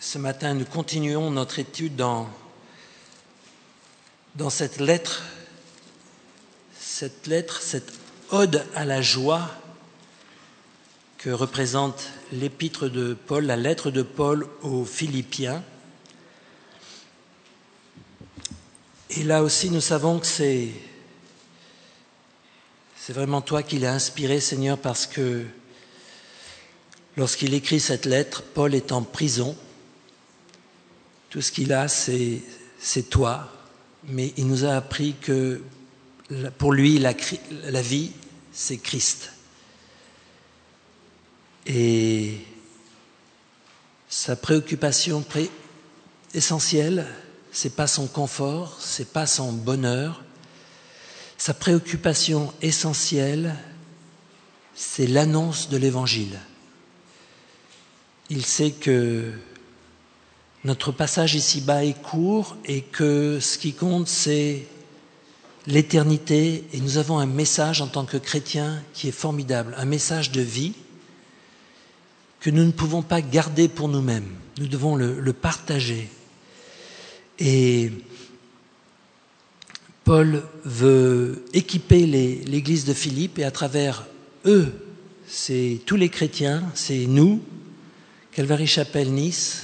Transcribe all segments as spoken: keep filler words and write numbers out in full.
Ce matin, nous continuons notre étude dans, dans cette lettre, cette lettre, cette ode à la joie que représente l'épître de Paul, la lettre de Paul aux Philippiens. Et là aussi, nous savons que c'est, c'est vraiment toi qui l'as inspiré, Seigneur, parce que lorsqu'il écrit cette lettre, Paul est en prison. Tout ce qu'il a, c'est, c'est toi. Mais il nous a appris que pour lui, la, la vie, c'est Christ. Et sa préoccupation pré- essentielle, c'est pas son confort, c'est pas son bonheur. Sa préoccupation essentielle, c'est l'annonce de l'Évangile. Il sait que notre passage ici-bas est court et que ce qui compte, c'est l'éternité. Et nous avons un message en tant que chrétiens qui est formidable, un message de vie que nous ne pouvons pas garder pour nous-mêmes. Nous devons le, le partager. Et Paul veut équiper les, l'église de Philippe et à travers eux, c'est tous les chrétiens, c'est nous, Calvary Chapelle Nice,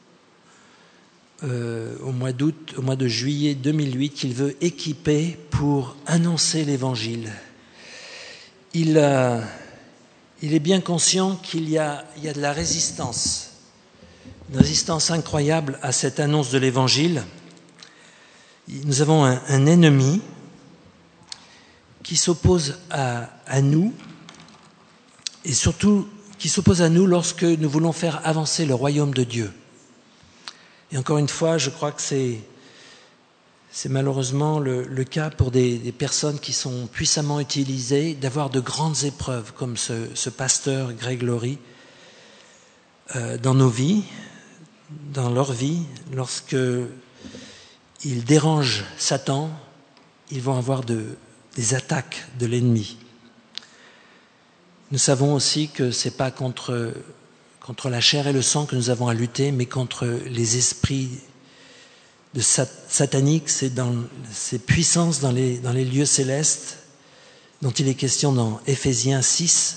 euh, au mois d'août, au mois de juillet deux mille huit, qu'il veut équiper pour annoncer l'Évangile. Il, euh, il est bien conscient qu'il y a, il y a de la résistance, une résistance incroyable à cette annonce de l'Évangile. Nous avons un, un ennemi qui s'oppose à, à nous et surtout qui s'oppose à nous lorsque nous voulons faire avancer le royaume de Dieu. Et encore une fois, je crois que c'est, c'est malheureusement le, le cas pour des, des personnes qui sont puissamment utilisées, d'avoir de grandes épreuves comme ce, ce pasteur Greg Laurie euh, dans nos vies, dans leur vie, lorsque ils dérangent Satan, ils vont avoir de, des attaques de l'ennemi. Nous savons aussi que ce n'est pas contre, contre la chair et le sang que nous avons à lutter, mais contre les esprits de sat- sataniques, c'est dans ces puissances dans les, dans les lieux célestes dont il est question dans Éphésiens six.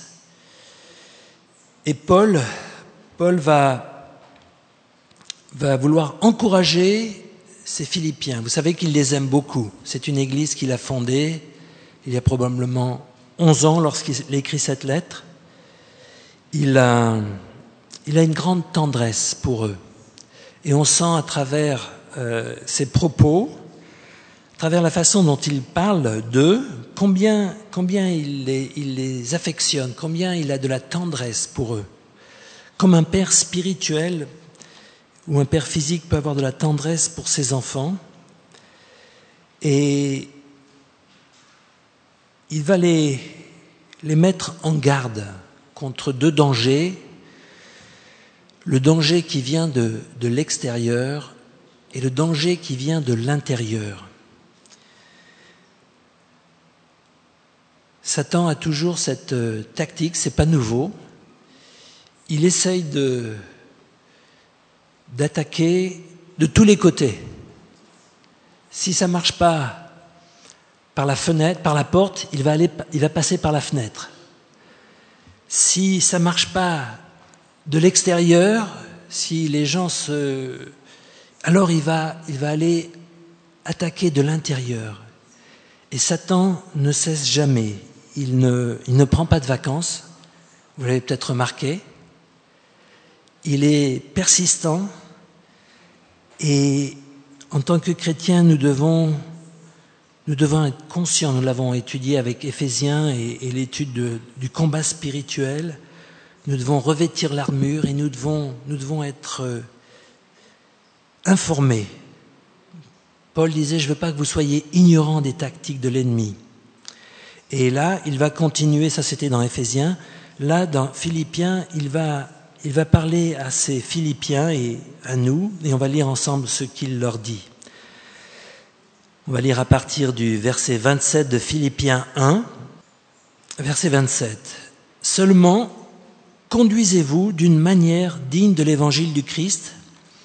Et Paul, Paul va, va vouloir encourager ces Philippiens. Vous savez qu'il les aime beaucoup. C'est une église qu'il a fondée il y a probablement onze ans lorsqu'il écrit cette lettre. Il a, il a une grande tendresse pour eux. Et on sent à travers euh, ses propos, à travers la façon dont il parle d'eux, combien, combien il, les, il les affectionne, combien il a de la tendresse pour eux. Comme un père spirituel ou un père physique peut avoir de la tendresse pour ses enfants. Et il va les, les mettre en garde contre deux dangers. Le danger qui vient de, de l'extérieur et le danger qui vient de l'intérieur. Satan a toujours cette euh, tactique, c'est pas nouveau. Il essaye de, d'attaquer de tous les côtés. Si ça marche pas par la fenêtre, par la porte, il va aller, il va passer par la fenêtre. Si ça marche pas de l'extérieur, si les gens se... alors il va, il va aller attaquer de l'intérieur. Et Satan ne cesse jamais. Il ne, il ne prend pas de vacances. Vous l'avez peut-être remarqué. Il est persistant. Et en tant que chrétiens, nous devons, nous devons être conscients. Nous l'avons étudié avec Éphésiens et, et l'étude de, du combat spirituel. Nous devons revêtir l'armure et nous devons, nous devons être euh, informés. Paul disait, je ne veux pas que vous soyez ignorants des tactiques de l'ennemi. Et là, il va continuer, ça c'était dans Éphésiens, là dans Philippiens, il va, il va parler à ces Philippiens et à nous, et on va lire ensemble ce qu'il leur dit. On va lire à partir du verset vingt-sept de Philippiens un, verset vingt-sept. « Seulement, conduisez-vous d'une manière digne de l'évangile du Christ,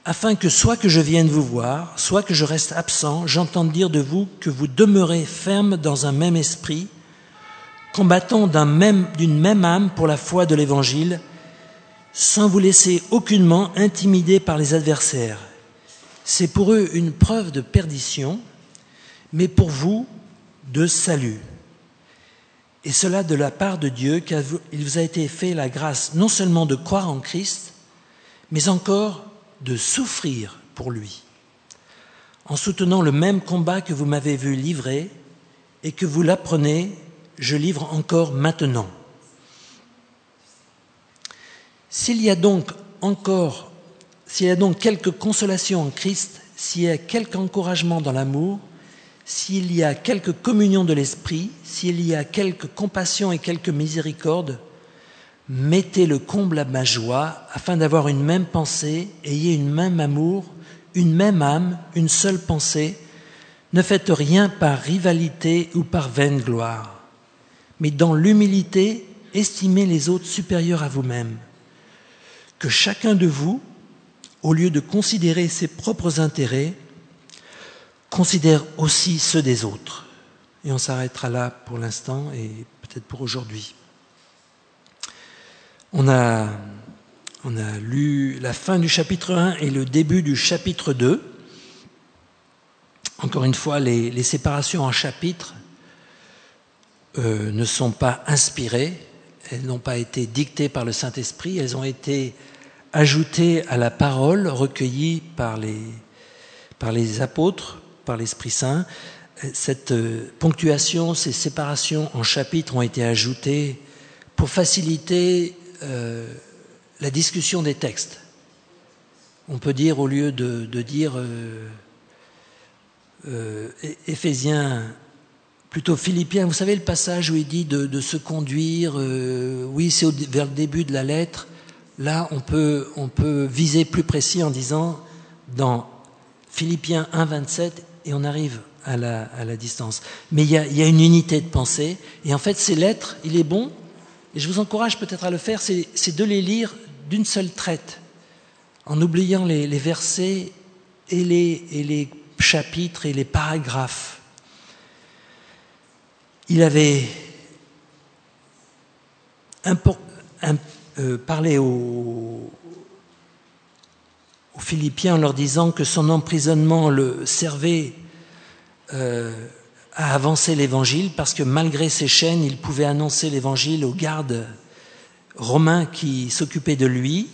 afin que soit que je vienne vous voir, soit que je reste absent, j'entende dire de vous que vous demeurez ferme dans un même esprit, combattant d'un même, d'une même âme pour la foi de l'Évangile, sans vous laisser aucunement intimider par les adversaires. C'est pour eux une preuve de perdition, mais pour vous, de salut. Et cela de la part de Dieu, car il vous a été fait la grâce non seulement de croire en Christ, mais encore de souffrir pour lui, en soutenant le même combat que vous m'avez vu livrer et que vous l'apprenez, je livre encore maintenant. S'il y a donc encore, s'il y a donc quelque consolation en Christ, s'il y a quelque encouragement dans l'amour, s'il y a quelque communion de l'esprit, s'il y a quelque compassion et quelque miséricorde, mettez le comble à ma joie, afin d'avoir une même pensée, ayez une même amour, une même âme, une seule pensée. Ne faites rien par rivalité ou par vaine gloire, mais dans l'humilité, estimez les autres supérieurs à vous-même. Que chacun de vous, au lieu de considérer ses propres intérêts, considère aussi ceux des autres. Et on s'arrêtera là pour l'instant et peut-être pour aujourd'hui. On a, on a lu la fin du chapitre un et le début du chapitre deux. Encore une fois, les, les séparations en chapitres euh, ne sont pas inspirées, elles n'ont pas été dictées par le Saint-Esprit, elles ont été ajoutées à la parole recueillie par les, par les apôtres, par l'Esprit Saint. Cette ponctuation, ces séparations en chapitres ont été ajoutées pour faciliter euh, la discussion des textes. On peut dire, au lieu de, de dire euh, euh, Éphésiens, plutôt Philippiens, vous savez le passage où il dit de, de se conduire, euh, oui c'est au, vers le début de la lettre, là on peut, on peut viser plus précis en disant dans Philippiens un, vingt-sept, et on arrive à la, à la distance. Mais il y, a, il y a une unité de pensée, et en fait ces lettres, il est bon, et je vous encourage peut-être à le faire, c'est, c'est de les lire d'une seule traite, en oubliant les, les versets et les, et les chapitres et les paragraphes. Il avait impor, un, euh, parlé aux, aux Philippiens en leur disant que son emprisonnement le servait euh, à avancer l'Évangile, parce que malgré ses chaînes, il pouvait annoncer l'Évangile aux gardes romains qui s'occupaient de lui.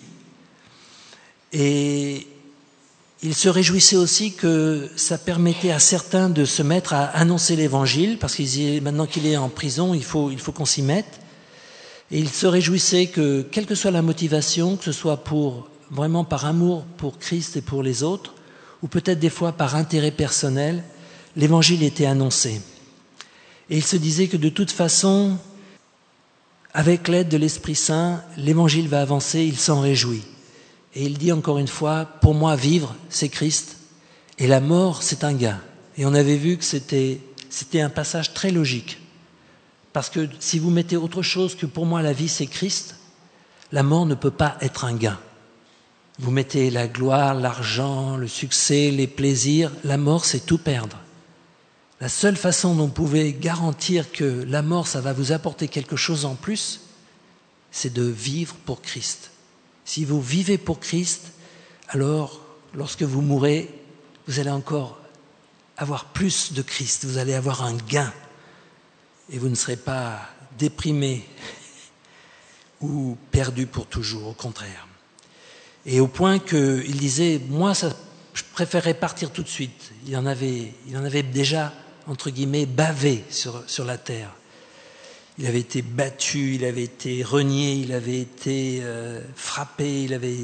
Et il se réjouissait aussi que ça permettait à certains de se mettre à annoncer l'Évangile, parce qu'il disait maintenant qu'il est en prison, il faut, il faut qu'on s'y mette. Et il se réjouissait que, quelle que soit la motivation, que ce soit pour vraiment par amour pour Christ et pour les autres, ou peut-être des fois par intérêt personnel, l'Évangile était annoncé. Et il se disait que de toute façon, avec l'aide de l'Esprit Saint, l'Évangile va avancer, il s'en réjouit. Et il dit encore une fois, pour moi, vivre, c'est Christ, et la mort, c'est un gain. Et on avait vu que c'était, c'était un passage très logique. Parce que si vous mettez autre chose que pour moi, la vie, c'est Christ, la mort ne peut pas être un gain. Vous mettez la gloire, l'argent, le succès, les plaisirs, la mort, c'est tout perdre. La seule façon dont vous pouvez garantir que la mort, ça va vous apporter quelque chose en plus, c'est de vivre pour Christ. Si vous vivez pour Christ, alors, lorsque vous mourrez, vous allez encore avoir plus de Christ, vous allez avoir un gain, et vous ne serez pas déprimé ou perdu pour toujours, au contraire. Et au point qu'il disait, moi, ça, je préférerais partir tout de suite. Il en avait, il en avait déjà, entre guillemets, bavé sur, sur la terre. Il avait été battu, il avait été renié, il avait été euh, frappé, il avait...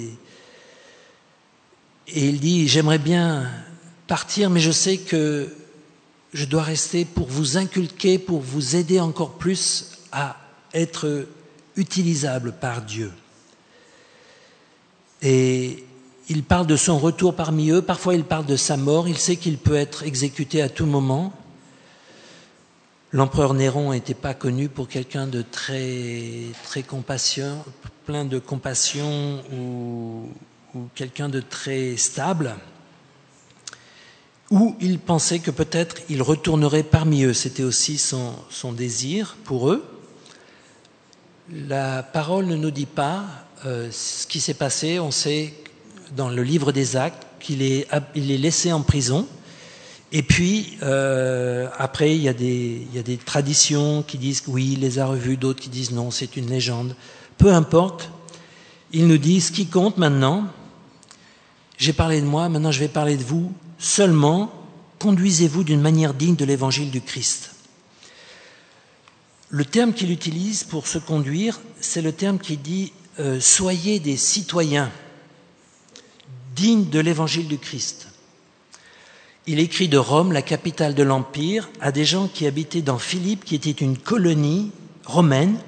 Et il dit, j'aimerais bien partir, mais je sais que je dois rester pour vous inculquer, pour vous aider encore plus à être utilisable par Dieu. Et il parle de son retour parmi eux, parfois il parle de sa mort, il sait qu'il peut être exécuté à tout moment. L'empereur Néron n'était pas connu pour quelqu'un de très, très compassion, plein de compassion ou, ou quelqu'un de très stable, ou il pensait que peut-être il retournerait parmi eux. C'était aussi son, son désir pour eux. La parole ne nous dit pas euh, ce qui s'est passé. On sait dans le livre des Actes qu'il est, il est laissé en prison. Et puis, euh, après, il y, a des, il y a des traditions qui disent que oui, il les a revues, d'autres qui disent non, c'est une légende. Peu importe, il nous dit ce qui compte maintenant, j'ai parlé de moi, maintenant je vais parler de vous, seulement conduisez-vous d'une manière digne de l'évangile du Christ. Le terme qu'il utilise pour se conduire, c'est le terme qui dit euh, soyez des citoyens dignes de l'évangile du Christ. Il écrit de Rome, la capitale de l'Empire, à des gens qui habitaient dans Philippe, qui était une colonie romaine.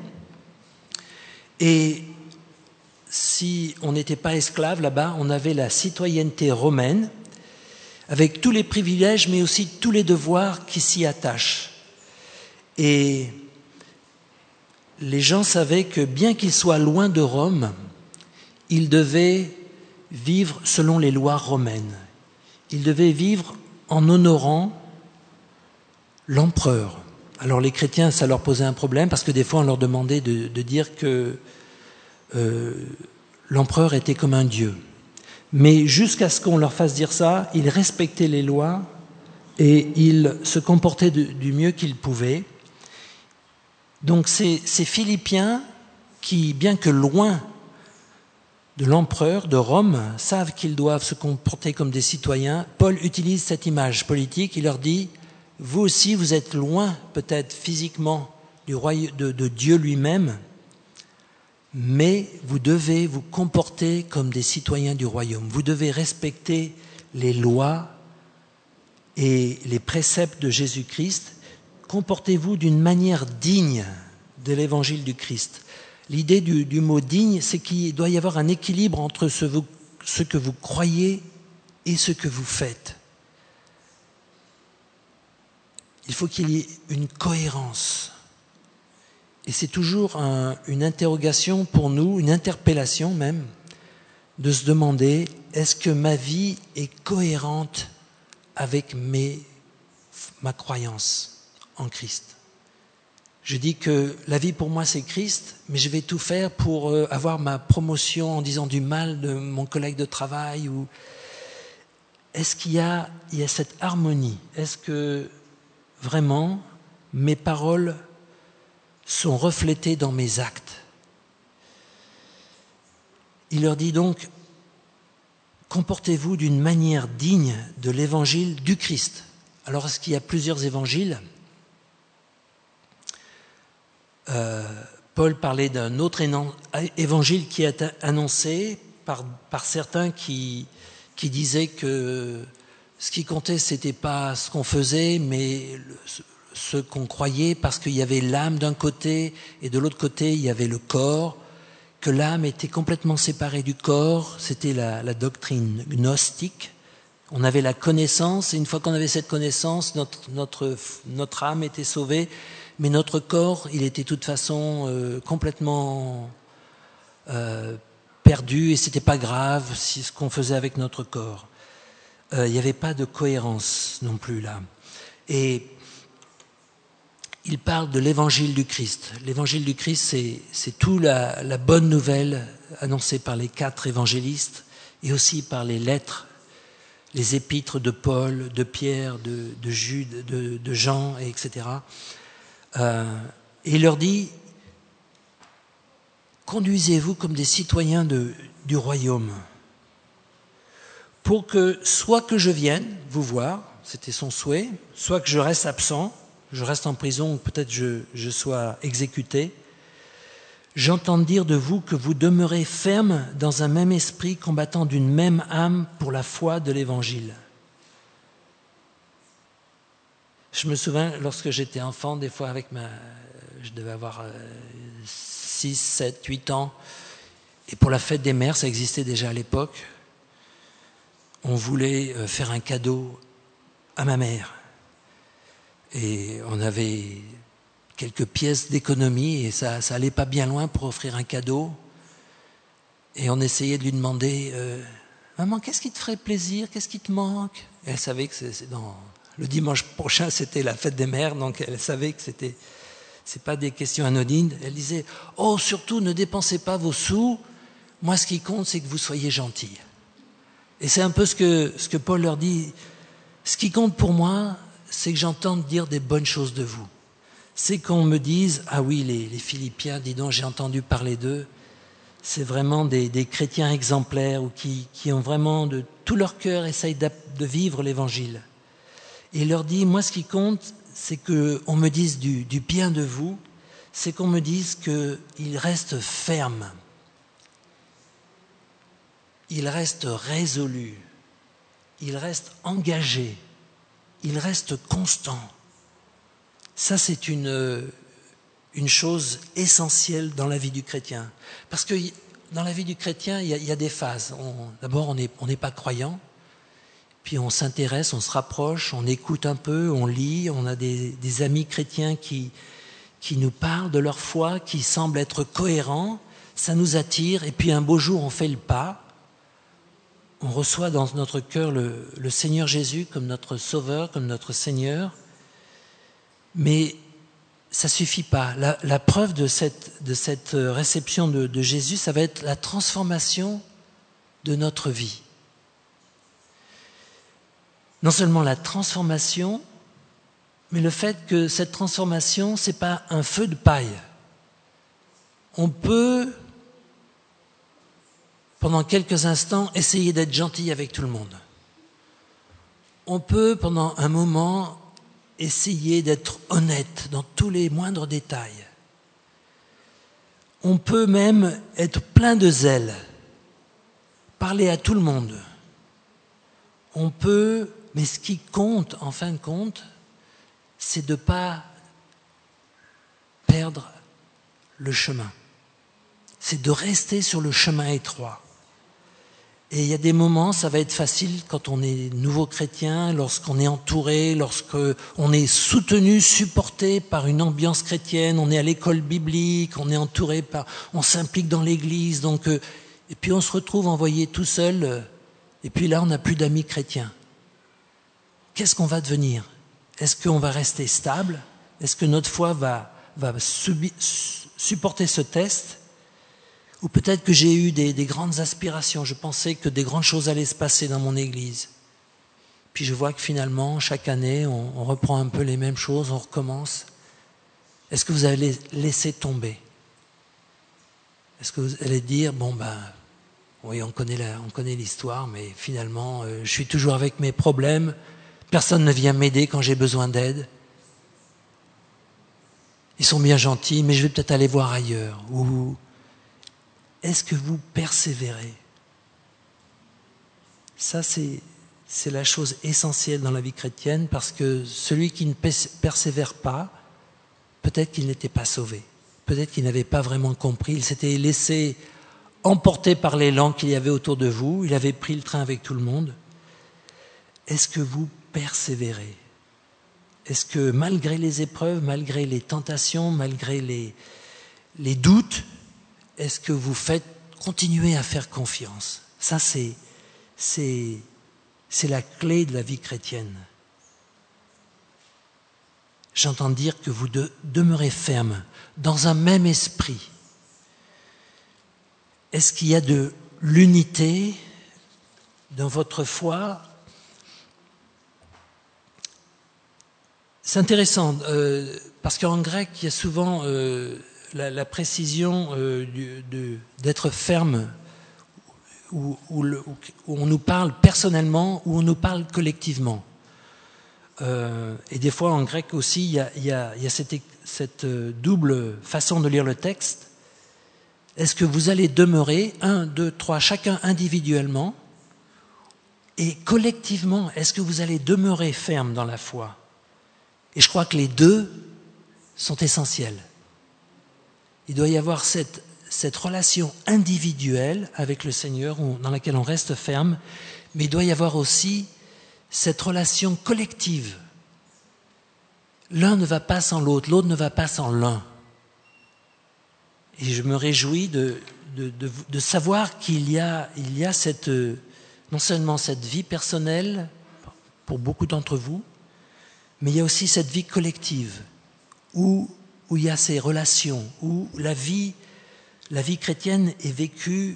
Et si on n'était pas esclave là-bas, on avait la citoyenneté romaine, avec tous les privilèges, mais aussi tous les devoirs qui s'y attachent. Et les gens savaient que bien qu'ils soient loin de Rome, ils devaient vivre selon les lois romaines. Ils devaient vivre en honorant l'empereur. Alors les chrétiens, ça leur posait un problème parce que des fois on leur demandait de, de dire que euh, l'empereur était comme un dieu. Mais jusqu'à ce qu'on leur fasse dire ça, ils respectaient les lois et ils se comportaient de, du mieux qu'ils pouvaient. Donc c'est ces Philippiens qui, bien que loin de l'empereur de Rome, savent qu'ils doivent se comporter comme des citoyens. Paul utilise cette image politique, il leur dit « Vous aussi, vous êtes loin peut-être physiquement du royaume de, de Dieu lui-même, mais vous devez vous comporter comme des citoyens du royaume. Vous devez respecter les lois et les préceptes de Jésus-Christ. Comportez-vous d'une manière digne de l'évangile du Christ. » L'idée du, du mot « digne », c'est qu'il doit y avoir un équilibre entre ce, vous, ce que vous croyez et ce que vous faites. Il faut qu'il y ait une cohérence. Et c'est toujours un, une interrogation pour nous, une interpellation même, de se demander, est-ce que ma vie est cohérente avec mes, ma croyance en Christ ? Je dis que la vie pour moi c'est Christ, mais je vais tout faire pour avoir ma promotion en disant du mal de mon collègue de travail. Ou... Est-ce qu'il y a, il y a cette harmonie ? Est-ce que vraiment mes paroles sont reflétées dans mes actes ? Il leur dit donc, comportez-vous d'une manière digne de l'évangile du Christ. Alors est-ce qu'il y a plusieurs évangiles ? Euh, Paul parlait d'un autre évangile qui est annoncé par, par certains qui, qui disaient que ce qui comptait, c'était pas ce qu'on faisait, mais le, ce qu'on croyait, parce qu'il y avait l'âme d'un côté et de l'autre côté, il y avait le corps, que l'âme était complètement séparée du corps. C'était la, la doctrine gnostique. On avait la connaissance, et une fois qu'on avait cette connaissance, notre, notre, notre âme était sauvée. Mais notre corps, il était de toute façon euh, complètement euh, perdu et c'était pas grave si ce qu'on faisait avec notre corps. Euh, il n'y avait pas de cohérence non plus là. Et il parle de l'évangile du Christ. L'évangile du Christ, c'est, c'est toute la, la bonne nouvelle annoncée par les quatre évangélistes et aussi par les lettres, les épîtres de Paul, de Pierre, de, de Jude, de, de Jean, et etc. Euh, et il leur dit, conduisez-vous comme des citoyens de, du royaume, pour que soit que je vienne vous voir, c'était son souhait, soit que je reste absent, je reste en prison ou peut-être je, je sois exécuté, j'entends dire de vous que vous demeurez ferme dans un même esprit, combattant d'une même âme pour la foi de l'évangile. Je me souviens, lorsque j'étais enfant, des fois avec ma... Je devais avoir six, sept, huit ans. Et pour la fête des mères, ça existait déjà à l'époque. On voulait faire un cadeau à ma mère. Et on avait quelques pièces d'économie et ça, ça allait pas bien loin pour offrir un cadeau. Et on essayait de lui demander euh, « Maman, qu'est-ce qui te ferait plaisir? Qu'est-ce qui te manque ?» Et elle savait que c'est, c'est dans, le dimanche prochain, c'était la fête des mères, donc elle savait que c'était, c'est pas des questions anodines. Elle disait « Oh, surtout, ne dépensez pas vos sous. Moi, ce qui compte, c'est que vous soyez gentils. » Et c'est un peu ce que, ce que Paul leur dit. Ce qui compte pour moi, c'est que j'entende dire des bonnes choses de vous. C'est qu'on me dise, ah oui, les, les Philippiens, dis donc, j'ai entendu parler d'eux. C'est vraiment des, des chrétiens exemplaires ou qui, qui ont vraiment de tout leur cœur essayent de vivre l'évangile. Et il leur dit, moi, ce qui compte, c'est qu'on me dise du, du bien de vous, c'est qu'on me dise qu'ils restent fermes. Il reste résolu, il reste engagé, il reste constant. Ça, c'est une, une chose essentielle dans la vie du chrétien. Parce que dans la vie du chrétien, il y a, il y a des phases. On, d'abord, on n'est on n'est pas croyant, puis on s'intéresse, on se rapproche, on écoute un peu, on lit, on a des, des amis chrétiens qui, qui nous parlent de leur foi, qui semblent être cohérents, ça nous attire, et puis un beau jour, on fait le pas. On reçoit dans notre cœur le, le Seigneur Jésus comme notre Sauveur, comme notre Seigneur. Mais ça ne suffit pas. La, la preuve de cette, de cette réception de, de Jésus, ça va être la transformation de notre vie. Non seulement la transformation, mais le fait que cette transformation, ce n'est pas un feu de paille. On peut... pendant quelques instants, essayer d'être gentil avec tout le monde. On peut, pendant un moment, essayer d'être honnête dans tous les moindres détails. On peut même être plein de zèle, parler à tout le monde. On peut, mais ce qui compte, en fin de compte, c'est de ne pas perdre le chemin. C'est de rester sur le chemin étroit. Et il y a des moments, ça va être facile quand on est nouveau chrétien, lorsqu'on est entouré, lorsqu'on est soutenu, supporté par une ambiance chrétienne, on est à l'école biblique, on est entouré par, on s'implique dans l'église, donc, euh, et puis on se retrouve envoyé tout seul, euh, et puis là on n'a plus d'amis chrétiens. Qu'est-ce qu'on va devenir? Est-ce qu'on va rester stable? Est-ce que notre foi va, va subi, supporter ce test? Ou peut-être que j'ai eu des, des grandes aspirations, je pensais que des grandes choses allaient se passer dans mon église. Puis je vois que finalement, chaque année, on, on reprend un peu les mêmes choses, on recommence. Est-ce que vous allez laisser tomber? Est-ce que vous allez dire, bon ben, oui, on connaît, la, on connaît l'histoire, mais finalement, euh, je suis toujours avec mes problèmes, personne ne vient m'aider quand j'ai besoin d'aide. Ils sont bien gentils, mais je vais peut-être aller voir ailleurs. Ou est-ce que vous persévérez? Ça, c'est, c'est la chose essentielle dans la vie chrétienne, parce que celui qui ne persévère pas, peut-être qu'il n'était pas sauvé. Peut-être qu'il n'avait pas vraiment compris. Il s'était laissé emporter par l'élan qu'il y avait autour de vous. Il avait pris le train avec tout le monde. Est-ce que vous persévérez? Est-ce que malgré les épreuves, malgré les tentations, malgré les, les doutes, est-ce que vous faites continuer à faire confiance? Ça, c'est, c'est, c'est la clé de la vie chrétienne. J'entends dire que vous de, demeurez ferme, dans un même esprit. Est-ce qu'il y a de l'unité dans votre foi? C'est intéressant, euh, parce qu'en grec, il y a souvent... Euh, La, la précision euh, du, de, d'être ferme, où, où, le, où on nous parle personnellement, où on nous parle collectivement. Euh, et des fois, en grec aussi, il y a, il y a, il y a cette, cette double façon de lire le texte. Est-ce que vous allez demeurer, un, deux, trois, chacun individuellement, et collectivement, est-ce que vous allez demeurer ferme dans la foi? Et je crois que les deux sont essentiels. Il doit y avoir cette, cette relation individuelle avec le Seigneur dans laquelle on reste ferme, mais il doit y avoir aussi cette relation collective. L'un ne va pas sans l'autre, l'autre ne va pas sans l'un. Et je me réjouis de, de, de, de savoir qu'il y a, il y a cette, non seulement cette vie personnelle pour beaucoup d'entre vous, mais il y a aussi cette vie collective où, où il y a ces relations, où la vie, la vie chrétienne est vécue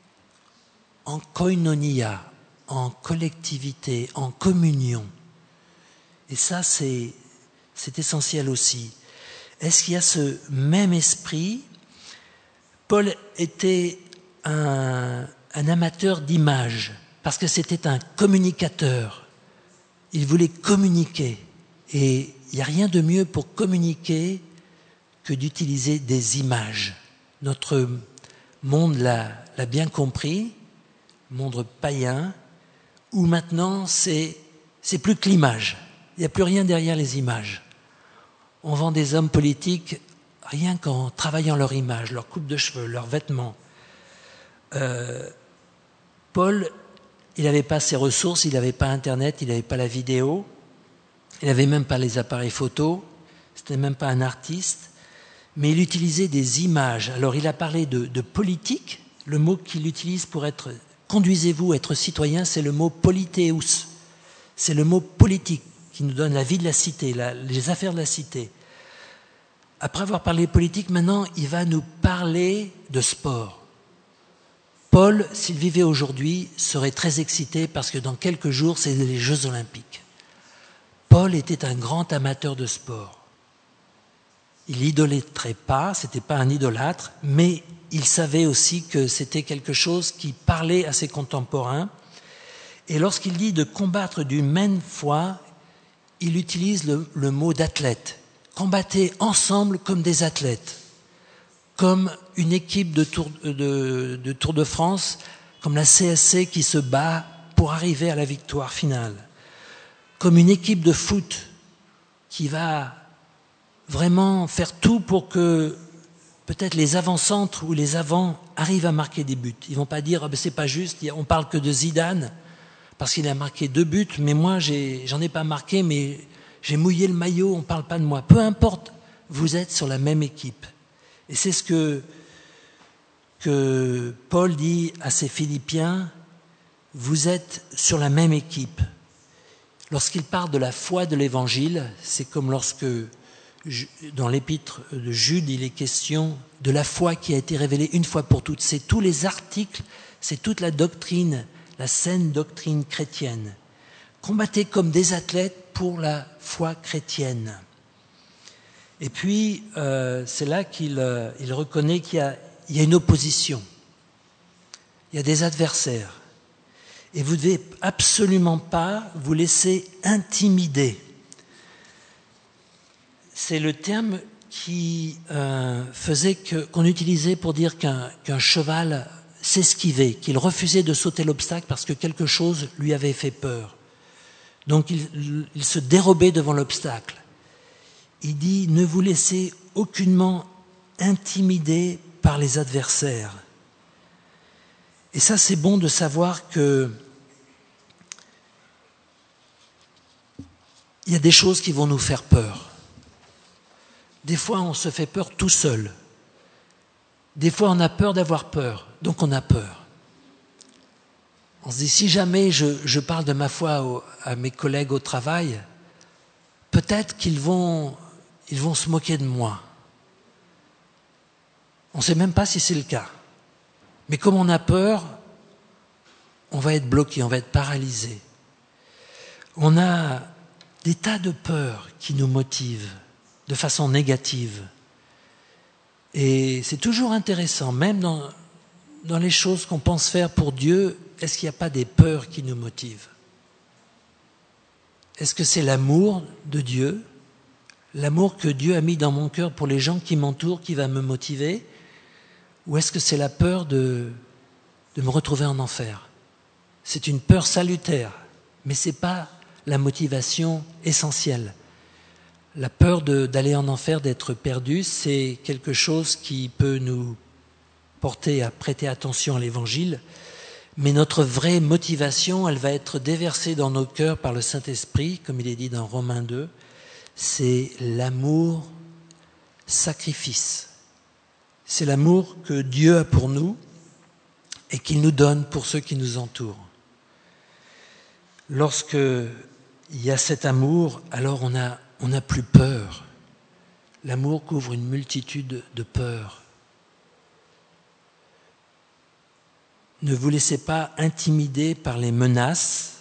en koinonia, en collectivité, en communion. Et ça, c'est, c'est essentiel aussi. Est-ce qu'il y a ce même esprit ? Paul était un, un amateur d'images, parce que c'était un communicateur. Il voulait communiquer. Et il n'y a rien de mieux pour communiquer que d'utiliser des images. Notre monde l'a, l'a bien compris, monde païen, où maintenant c'est, c'est plus que l'image. Il n'y a plus rien derrière les images. On vend des hommes politiques rien qu'en travaillant leur image, leur coupe de cheveux, leurs vêtements. Euh, Paul, il n'avait pas ses ressources, il n'avait pas Internet, il n'avait pas la vidéo, il n'avait même pas les appareils photo, c'était même pas un artiste, mais il utilisait des images. Alors il a parlé de, de politique, le mot qu'il utilise pour être « conduisez-vous, être citoyen », c'est le mot « politéus », c'est le mot « politique » qui nous donne la vie de la cité, la, les affaires de la cité. Après avoir parlé politique, maintenant, il va nous parler de sport. Paul, s'il vivait aujourd'hui, serait très excité parce que dans quelques jours, c'est les Jeux Olympiques. Paul était un grand amateur de sport. Il n'idolâtrait pas, c'était pas un idolâtre, mais il savait aussi que c'était quelque chose qui parlait à ses contemporains. Et lorsqu'il dit de combattre d'une même foi, il utilise le, le mot d'athlète. Combattez ensemble comme des athlètes, comme une équipe de Tour de, de Tour de France, comme la C S C qui se bat pour arriver à la victoire finale, comme une équipe de foot qui va vraiment faire tout pour que peut-être les avant-centres ou les avants arrivent à marquer des buts. Ils ne vont pas dire oh, ben, c'est pas juste, on parle que de Zidane parce qu'il a marqué deux buts, mais moi j'ai, j'en ai pas marqué, mais j'ai mouillé le maillot, on ne parle pas de moi. Peu importe, vous êtes sur la même équipe. Et c'est ce que, que Paul dit à ses Philippiens, vous êtes sur la même équipe. Lorsqu'il parle de la foi de l'Évangile, c'est comme lorsque dans l'épître de Jude, il est question de la foi qui a été révélée une fois pour toutes. C'est tous les articles, c'est toute la doctrine, la saine doctrine chrétienne. Combattez comme des athlètes pour la foi chrétienne. Et puis, euh, c'est là qu'il euh, il reconnaît qu'il y a, il y a une opposition. Il y a des adversaires. Et vous ne devez absolument pas vous laisser intimider. C'est le terme qui euh, faisait que, qu'on utilisait pour dire qu'un, qu'un cheval s'esquivait, qu'il refusait de sauter l'obstacle parce que quelque chose lui avait fait peur. Donc il, il se dérobait devant l'obstacle. Il dit, ne vous laissez aucunement intimider par les adversaires. Et ça, c'est bon de savoir que il y a des choses qui vont nous faire peur. Des fois, on se fait peur tout seul. Des fois, on a peur d'avoir peur, donc on a peur. On se dit, si jamais je, je parle de ma foi au, à mes collègues au travail, peut-être qu'ils vont, ils vont se moquer de moi. On ne sait même pas si c'est le cas. Mais comme on a peur, on va être bloqué, on va être paralysé. On a des tas de peurs qui nous motivent de façon négative. Et c'est toujours intéressant, même dans, dans les choses qu'on pense faire pour Dieu, est-ce qu'il n'y a pas des peurs qui nous motivent ? Est-ce que c'est l'amour de Dieu, l'amour que Dieu a mis dans mon cœur pour les gens qui m'entourent, qui va me motiver ? Ou est-ce que c'est la peur de, de me retrouver en enfer ? C'est une peur salutaire, mais ce n'est pas la motivation essentielle. La peur de, d'aller en enfer, d'être perdu, c'est quelque chose qui peut nous porter à prêter attention à l'Évangile, mais notre vraie motivation, elle va être déversée dans nos cœurs par le Saint-Esprit, comme il est dit dans Romains deux, c'est l'amour sacrifice. c'est l'amour que Dieu a pour nous et qu'il nous donne pour ceux qui nous entourent. Lorsque il y a cet amour, alors on a, on n'a plus peur. L'amour couvre une multitude de peurs. Ne vous laissez pas intimider par les menaces.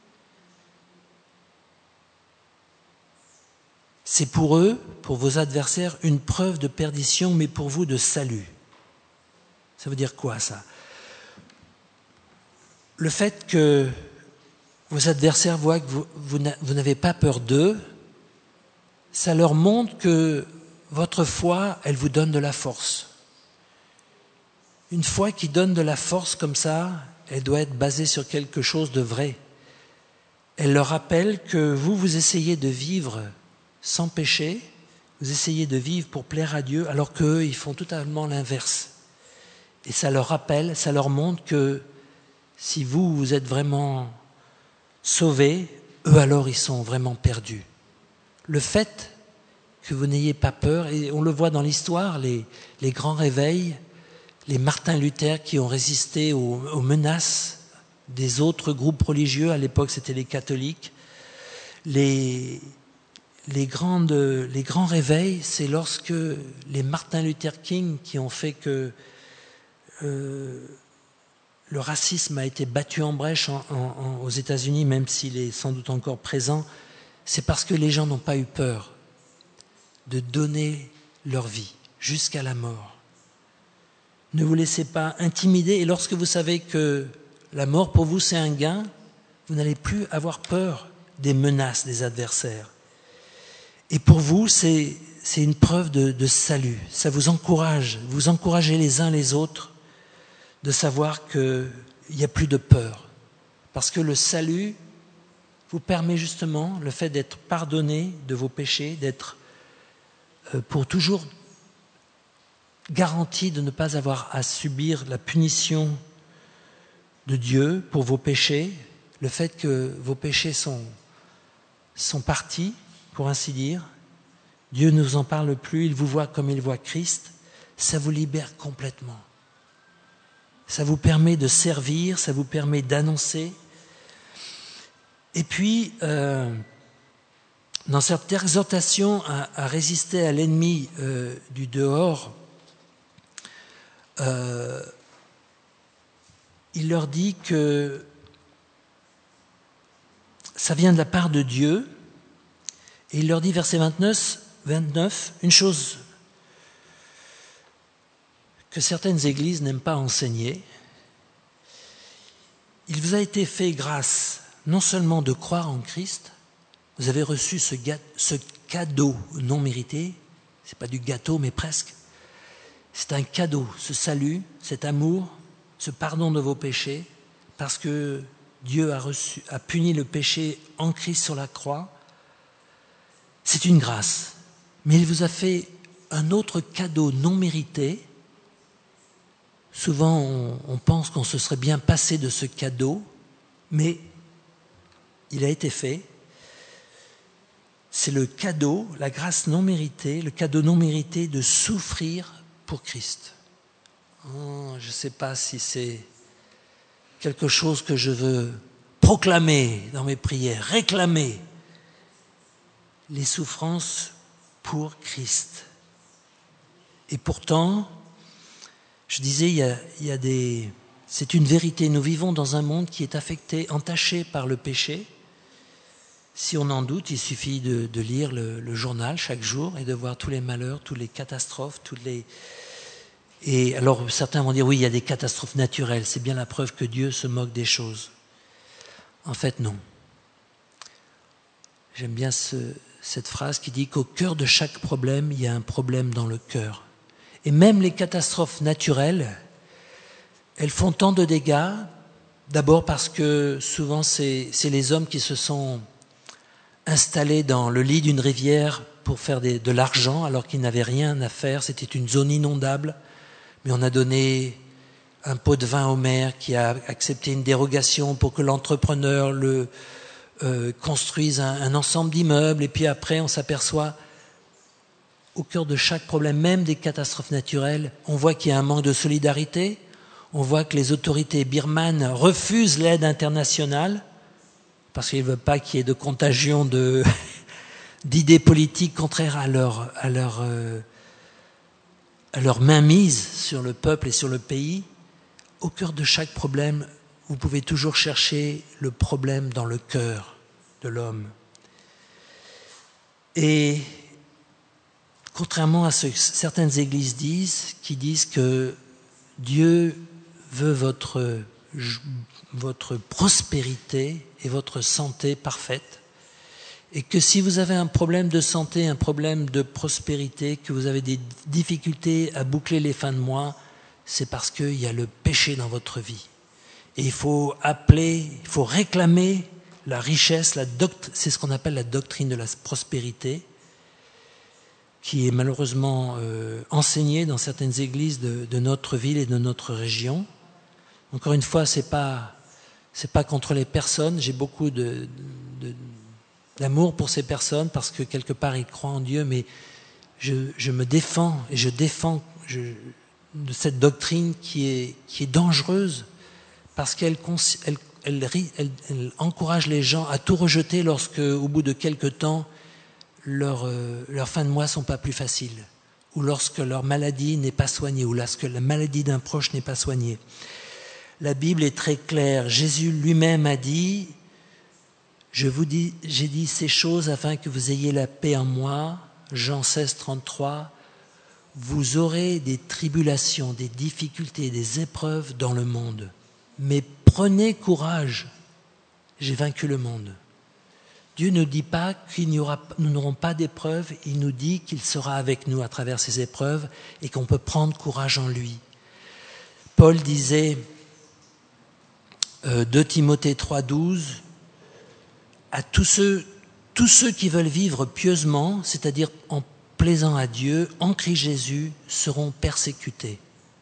C'est pour eux, pour vos adversaires, une preuve de perdition, mais pour vous de salut. Ça veut dire quoi, ça? Le fait que vos adversaires voient que vous, vous, vous n'avez pas peur d'eux, ça leur montre que votre foi, elle vous donne de la force. Une foi qui donne de la force comme ça, elle doit être basée sur quelque chose de vrai. Elle leur rappelle que vous, vous essayez de vivre sans péché, vous essayez de vivre pour plaire à Dieu, alors qu'eux, ils font totalement l'inverse. Et ça leur rappelle, ça leur montre que si vous, vous êtes vraiment sauvés, eux alors, ils sont vraiment perdus. Le fait que vous n'ayez pas peur, et on le voit dans l'histoire, les, les grands réveils, les Martin Luther qui ont résisté aux, aux menaces des autres groupes religieux, à l'époque c'était les catholiques, les, les, grandes, les grands réveils, c'est lorsque les Martin Luther King qui ont fait que euh, le racisme a été battu en brèche en, en, aux États-Unis, même s'il est sans doute encore présent, c'est parce que les gens n'ont pas eu peur de donner leur vie jusqu'à la mort. Ne vous laissez pas intimider, et lorsque vous savez que la mort pour vous c'est un gain, vous n'allez plus avoir peur des menaces des adversaires. Et pour vous, c'est, c'est une preuve de, de salut. Ça vous encourage, vous encouragez les uns les autres de savoir qu'il n'y a plus de peur. Parce que le salut vous permet justement, le fait d'être pardonné de vos péchés, d'être euh, pour toujours garanti de ne pas avoir à subir la punition de Dieu pour vos péchés, le fait que vos péchés sont, sont partis, pour ainsi dire, Dieu ne vous en parle plus, il vous voit comme il voit Christ, ça vous libère complètement. Ça vous permet de servir, ça vous permet d'annoncer. Et puis, euh, dans cette exhortation à, à résister à l'ennemi euh, du dehors, Euh, il leur dit que ça vient de la part de Dieu, et il leur dit, verset vingt-neuf, vingt-neuf, une chose que certaines églises n'aiment pas enseigner. Il vous a été fait grâce non seulement de croire en Christ, vous avez reçu ce, ga- ce cadeau non mérité, c'est pas du gâteau mais presque. C'est un cadeau, ce salut, cet amour, ce pardon de vos péchés, parce que Dieu a, reçu, a puni le péché en Christ sur la croix. C'est une grâce. Mais il vous a fait un autre cadeau non mérité. Souvent, on, on pense qu'on se serait bien passé de ce cadeau, mais il a été fait. C'est le cadeau, la grâce non méritée, le cadeau non mérité de souffrir pour Christ. Oh, je ne sais pas si c'est quelque chose que je veux proclamer dans mes prières, réclamer les souffrances pour Christ. Et pourtant, je disais, il y a, il y a des... c'est une vérité, nous vivons dans un monde qui est affecté, entaché par le péché. Si on en doute, il suffit de, de lire le, le journal chaque jour et de voir tous les malheurs, toutes les catastrophes, toutes les... Et alors certains vont dire, oui, il y a des catastrophes naturelles, c'est bien la preuve que Dieu se moque des choses. En fait, non. J'aime bien ce, cette phrase qui dit qu'au cœur de chaque problème, il y a un problème dans le cœur. Et même les catastrophes naturelles, elles font tant de dégâts, d'abord parce que souvent c'est, c'est les hommes qui se sont installés dans le lit d'une rivière pour faire des, de l'argent alors qu'ils n'avaient rien à faire, c'était une zone inondable, mais on a donné un pot de vin au maire qui a accepté une dérogation pour que l'entrepreneur le euh, construise un, un ensemble d'immeubles, et puis après on s'aperçoit au cœur de chaque problème, même des catastrophes naturelles. On voit qu'il y a un manque de solidarité, on voit que les autorités birmanes refusent l'aide internationale parce qu'ils ne veulent pas qu'il y ait de contagion de, d'idées politiques contraires à leur, à, leur, euh, à leur mainmise sur le peuple et sur le pays. Au cœur de chaque problème, vous pouvez toujours chercher le problème dans le cœur de l'homme. Et contrairement à ce que certaines églises disent, qui disent que Dieu veut votre, votre prospérité et votre santé parfaite, et que si vous avez un problème de santé, un problème de prospérité, que vous avez des difficultés à boucler les fins de mois, c'est parce qu'il y a le péché dans votre vie. Et il faut appeler, il faut réclamer la richesse, la doct- c'est ce qu'on appelle la doctrine de la prospérité, qui est malheureusement euh, enseignée dans certaines églises de, de notre ville et de notre région. Encore une fois, c'est pas, c'est pas contre les personnes. J'ai beaucoup de, de, d'amour pour ces personnes parce que quelque part ils croient en Dieu, mais je, je me défends et je défends je, de cette doctrine qui est, qui est dangereuse parce qu'elle elle, elle, elle, elle encourage les gens à tout rejeter lorsque, au bout de quelque temps, Leurs euh, leur fins de mois ne sont pas plus faciles, ou lorsque leur maladie n'est pas soignée, ou lorsque la maladie d'un proche n'est pas soignée. La Bible est très claire. Jésus lui-même a dit, je vous dis, j'ai dit ces choses afin que vous ayez la paix en moi. Jean seize, trente-trois. Vous aurez des tribulations, des difficultés, des épreuves dans le monde. Mais prenez courage, j'ai vaincu le monde. Dieu ne dit pas qu'il n'y aura, nous n'aurons pas d'épreuves, il nous dit qu'il sera avec nous à travers ces épreuves et qu'on peut prendre courage en lui. Paul disait, euh, deux Timothée trois, douze, à tous ceux, tous ceux qui veulent vivre pieusement, c'est-à-dire en plaisant à Dieu, en Christ Jésus, seront persécutés.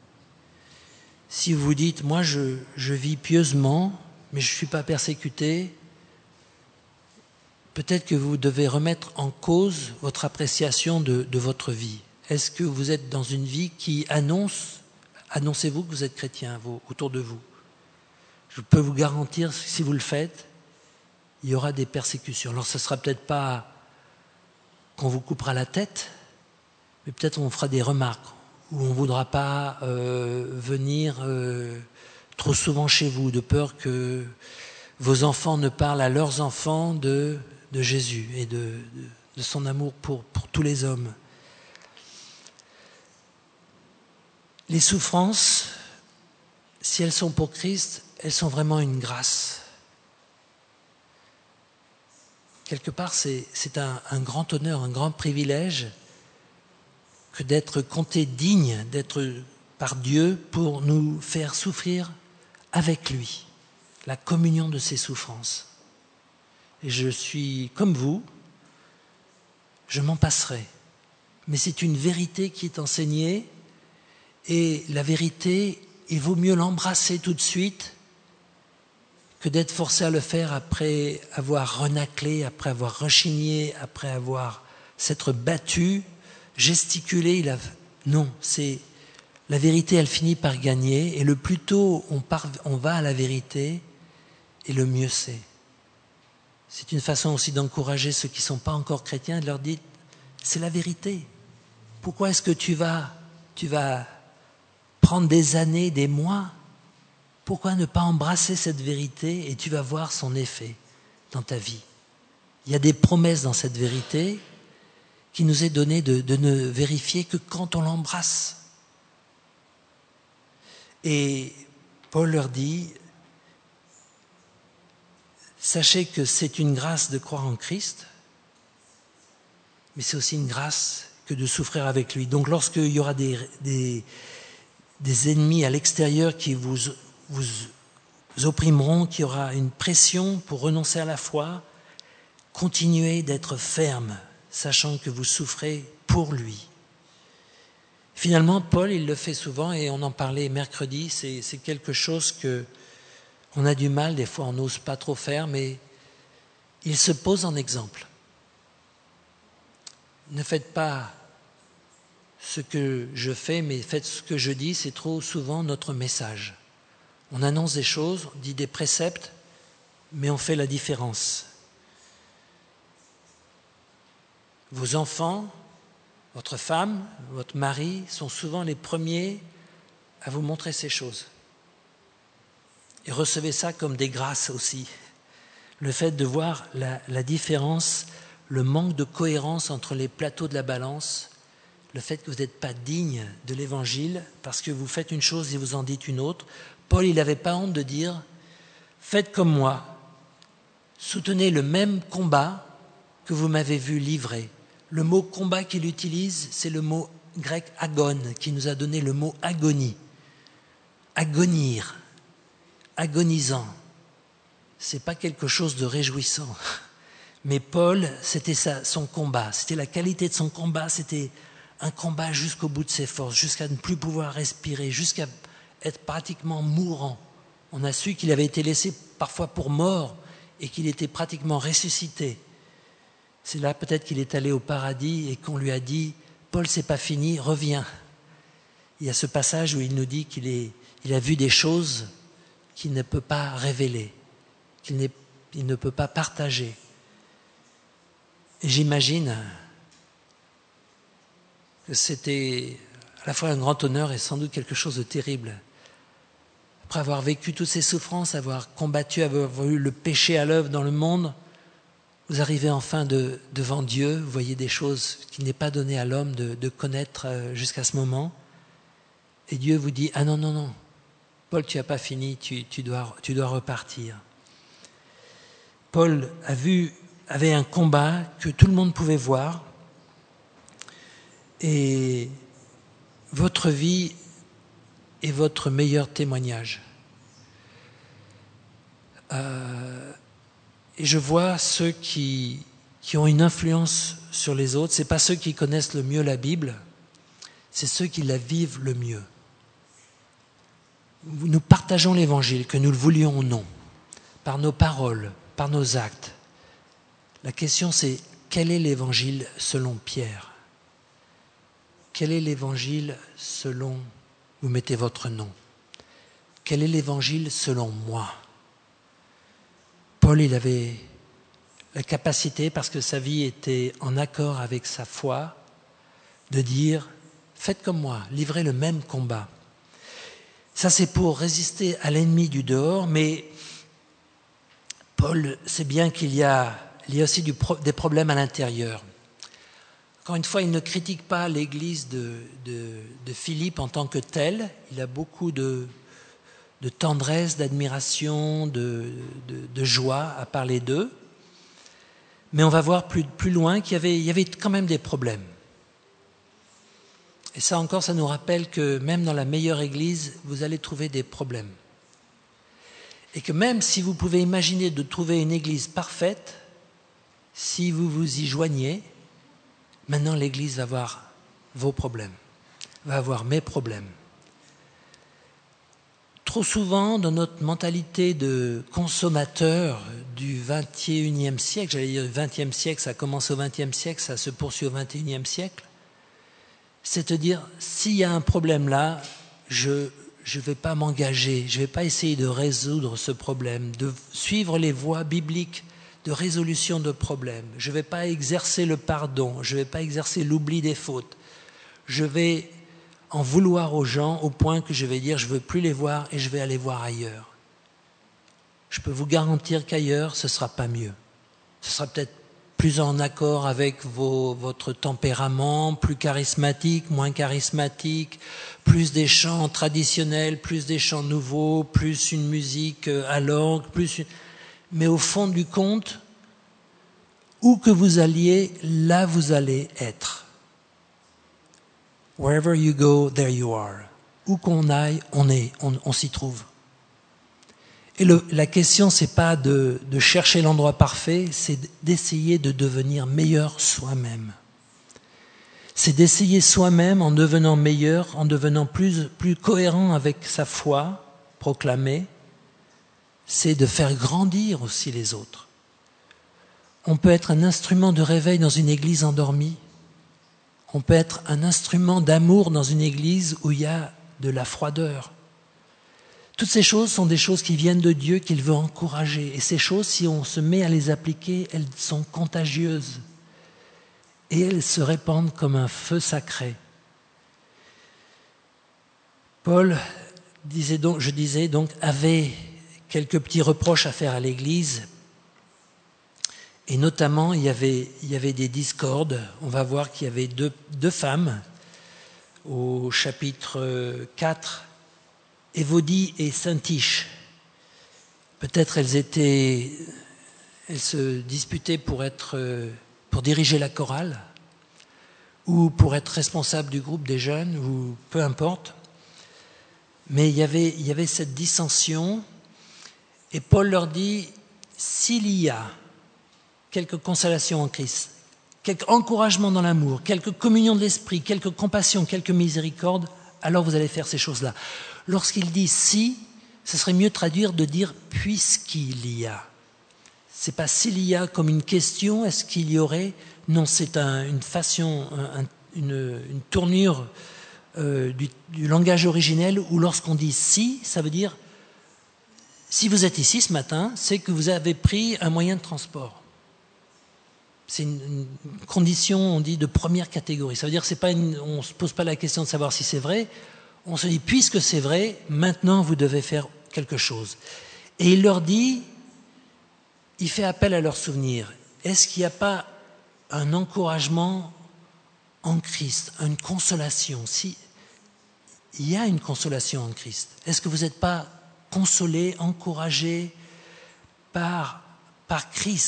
Si vous vous dites, moi je, je vis pieusement, mais je ne suis pas persécuté, peut-être que vous devez remettre en cause votre appréciation de, de votre vie. Est-ce que vous êtes dans une vie qui annonce, annoncez-vous que vous êtes chrétien vous, autour de vous? Je peux vous garantir que si vous le faites, il y aura des persécutions. Alors ce ne sera peut-être pas qu'on vous coupera la tête, mais peut-être on fera des remarques, ou on ne voudra pas euh, venir euh, trop souvent chez vous, de peur que vos enfants ne parlent à leurs enfants de... de Jésus et de, de, de son amour pour, pour tous les hommes. Les souffrances, si elles sont pour Christ, elles sont vraiment une grâce. Quelque part, c'est, c'est un, un grand honneur, un grand privilège que d'être compté digne, d'être par Dieu pour nous faire souffrir avec lui, la communion de ses souffrances. Et je suis comme vous, je m'en passerai. Mais c'est une vérité qui est enseignée, et la vérité, il vaut mieux l'embrasser tout de suite que d'être forcé à le faire après avoir renaclé, après avoir rechigné, après avoir s'être battu, gesticulé. Il a... Non, c'est la vérité, elle finit par gagner, et le plus tôt on, part, on va à la vérité, et le mieux c'est. C'est une façon aussi d'encourager ceux qui ne sont pas encore chrétiens, de leur dire, c'est la vérité. Pourquoi est-ce que tu vas, tu vas prendre des années, des mois? Pourquoi ne pas embrasser cette vérité et tu vas voir son effet dans ta vie? Il y a des promesses dans cette vérité qui nous est donné de, de ne vérifier que quand on l'embrasse. Et Paul leur dit, sachez que c'est une grâce de croire en Christ, mais c'est aussi une grâce que de souffrir avec lui. Donc lorsqu'il y aura des, des, des ennemis à l'extérieur qui vous, vous opprimeront, qu'il y aura une pression pour renoncer à la foi, continuez d'être ferme, sachant que vous souffrez pour lui. Finalement, Paul, il le fait souvent, et on en parlait mercredi, c'est, c'est quelque chose que on a du mal, des fois on n'ose pas trop faire, mais il se pose en exemple. Ne faites pas ce que je fais, mais faites ce que je dis, c'est trop souvent notre message. On annonce des choses, on dit des préceptes, mais on fait la différence. Vos enfants, votre femme, votre mari sont souvent les premiers à vous montrer ces choses. Et recevez ça comme des grâces aussi. Le fait de voir la, la différence, le manque de cohérence entre les plateaux de la balance, le fait que vous n'êtes pas digne de l'Évangile parce que vous faites une chose et vous en dites une autre. Paul, il n'avait pas honte de dire « Faites comme moi, soutenez le même combat que vous m'avez vu livrer ». Le mot « combat » qu'il utilise, c'est le mot grec « agon » qui nous a donné le mot « agonie ». Agonir, agonisant, ce n'est pas quelque chose de réjouissant. Mais Paul, c'était ça, son combat, c'était la qualité de son combat, c'était un combat jusqu'au bout de ses forces, jusqu'à ne plus pouvoir respirer, jusqu'à être pratiquement mourant. On a su qu'il avait été laissé parfois pour mort et qu'il était pratiquement ressuscité. C'est là peut-être qu'il est allé au paradis et qu'on lui a dit « Paul, c'est pas fini, reviens ». Il y a ce passage où il nous dit qu'il est, il a vu des choses qu'il ne peut pas révéler, qu'il n'est, il ne peut pas partager. Et j'imagine que c'était à la fois un grand honneur et sans doute quelque chose de terrible. Après avoir vécu toutes ces souffrances, avoir combattu, avoir eu le péché à l'œuvre dans le monde, vous arrivez enfin de, devant Dieu, vous voyez des choses qu'il n'est pas donné à l'homme de, de connaître jusqu'à ce moment. Et Dieu vous dit « Ah non, non, non, Paul, tu n'as pas fini, tu, tu, dois, tu dois repartir. » Paul a vu, avait un combat que tout le monde pouvait voir. Et votre vie est votre meilleur témoignage. Euh, et je vois ceux qui, qui ont une influence sur les autres, ce n'est pas ceux qui connaissent le mieux la Bible, c'est ceux qui la vivent le mieux. Nous partageons l'Évangile, que nous le voulions ou non, par nos paroles, par nos actes. La question c'est, quel est l'Évangile selon Pierre ? Quel est l'Évangile selon, vous mettez votre nom, quel est l'Évangile selon moi ? Paul, il avait la capacité, parce que sa vie était en accord avec sa foi, de dire « Faites comme moi, livrez le même combat ». Ça, c'est pour résister à l'ennemi du dehors, mais Paul sait bien qu'il y a, il y a aussi du pro, des problèmes à l'intérieur. Encore une fois, il ne critique pas l'église de, de, de Philippe en tant que telle. Il a beaucoup de, de tendresse, d'admiration, de, de, de joie à parler d'eux. Mais on va voir plus, plus loin qu'il y avait, il y avait quand même des problèmes. Et ça encore, ça nous rappelle que même dans la meilleure église, vous allez trouver des problèmes. Et que même si vous pouvez imaginer de trouver une église parfaite, si vous vous y joignez, maintenant l'église va avoir vos problèmes, va avoir mes problèmes. Trop souvent, dans notre mentalité de consommateur du vingt et unième siècle, j'allais dire du vingtième siècle, ça commence au vingtième siècle, ça se poursuit au vingt et unième siècle, c'est de dire, s'il y a un problème là, je ne vais pas m'engager, je ne vais pas essayer de résoudre ce problème, de suivre les voies bibliques de résolution de problèmes. Je ne vais pas exercer le pardon, je ne vais pas exercer l'oubli des fautes. Je vais en vouloir aux gens au point que je vais dire, je ne veux plus les voir et je vais aller voir ailleurs. Je peux vous garantir qu'ailleurs, ce ne sera pas mieux. Ce sera peut-être plus en accord avec vos, votre tempérament, plus charismatique, moins charismatique, plus des chants traditionnels, plus des chants nouveaux, plus une musique à l'orgue, plus une... Mais au fond du compte, où que vous alliez, là vous allez être. Wherever you go, there you are. Où qu'on aille, on est, on, on s'y trouve. Et le, la question, c'est pas de, de chercher l'endroit parfait, c'est d'essayer de devenir meilleur soi-même. C'est d'essayer soi-même en devenant meilleur, en devenant plus, plus cohérent avec sa foi proclamée, c'est de faire grandir aussi les autres. On peut être un instrument de réveil dans une église endormie. On peut être un instrument d'amour dans une église où il y a de la froideur. Toutes ces choses sont des choses qui viennent de Dieu, qu'il veut encourager. Et ces choses, si on se met à les appliquer, elles sont contagieuses. Et elles se répandent comme un feu sacré. Paul, disait donc, je disais donc, avait quelques petits reproches à faire à l'Église. Et notamment, il y avait, il y avait des discordes. On va voir qu'il y avait deux, deux femmes au chapitre quatre, Évodie et Syntyche. Peut-être elles étaient, elles se disputaient pour être, pour diriger la chorale, ou pour être responsable du groupe des jeunes, ou peu importe. Mais il y avait, il y avait cette dissension, et Paul leur dit, s'il y a quelque consolation en Christ, quelque encouragement dans l'amour, quelque communion de l'esprit, quelque compassion, quelque miséricorde, alors vous allez faire ces choses-là. Lorsqu'il dit « si », ce serait mieux traduire de dire « puisqu'il y a ». Ce n'est pas « s'il y a » comme une question, est-ce qu'il y aurait ? Non, c'est un, une façon, un, une, une tournure euh, du, du langage originel où lorsqu'on dit « si », ça veut dire « si vous êtes ici ce matin, c'est que vous avez pris un moyen de transport ». C'est une, une condition, on dit, de première catégorie. Ça veut dire que c'est pas une, on ne se pose pas la question de savoir si c'est vrai. On se dit, puisque c'est vrai, maintenant vous devez faire quelque chose. Et il leur dit, il fait appel à leurs souvenirs. Est-ce qu'il n'y a pas un encouragement en Christ, une consolation ? Si il y a une consolation en Christ, est-ce que vous n'êtes pas consolés, encouragés par, par Christ ?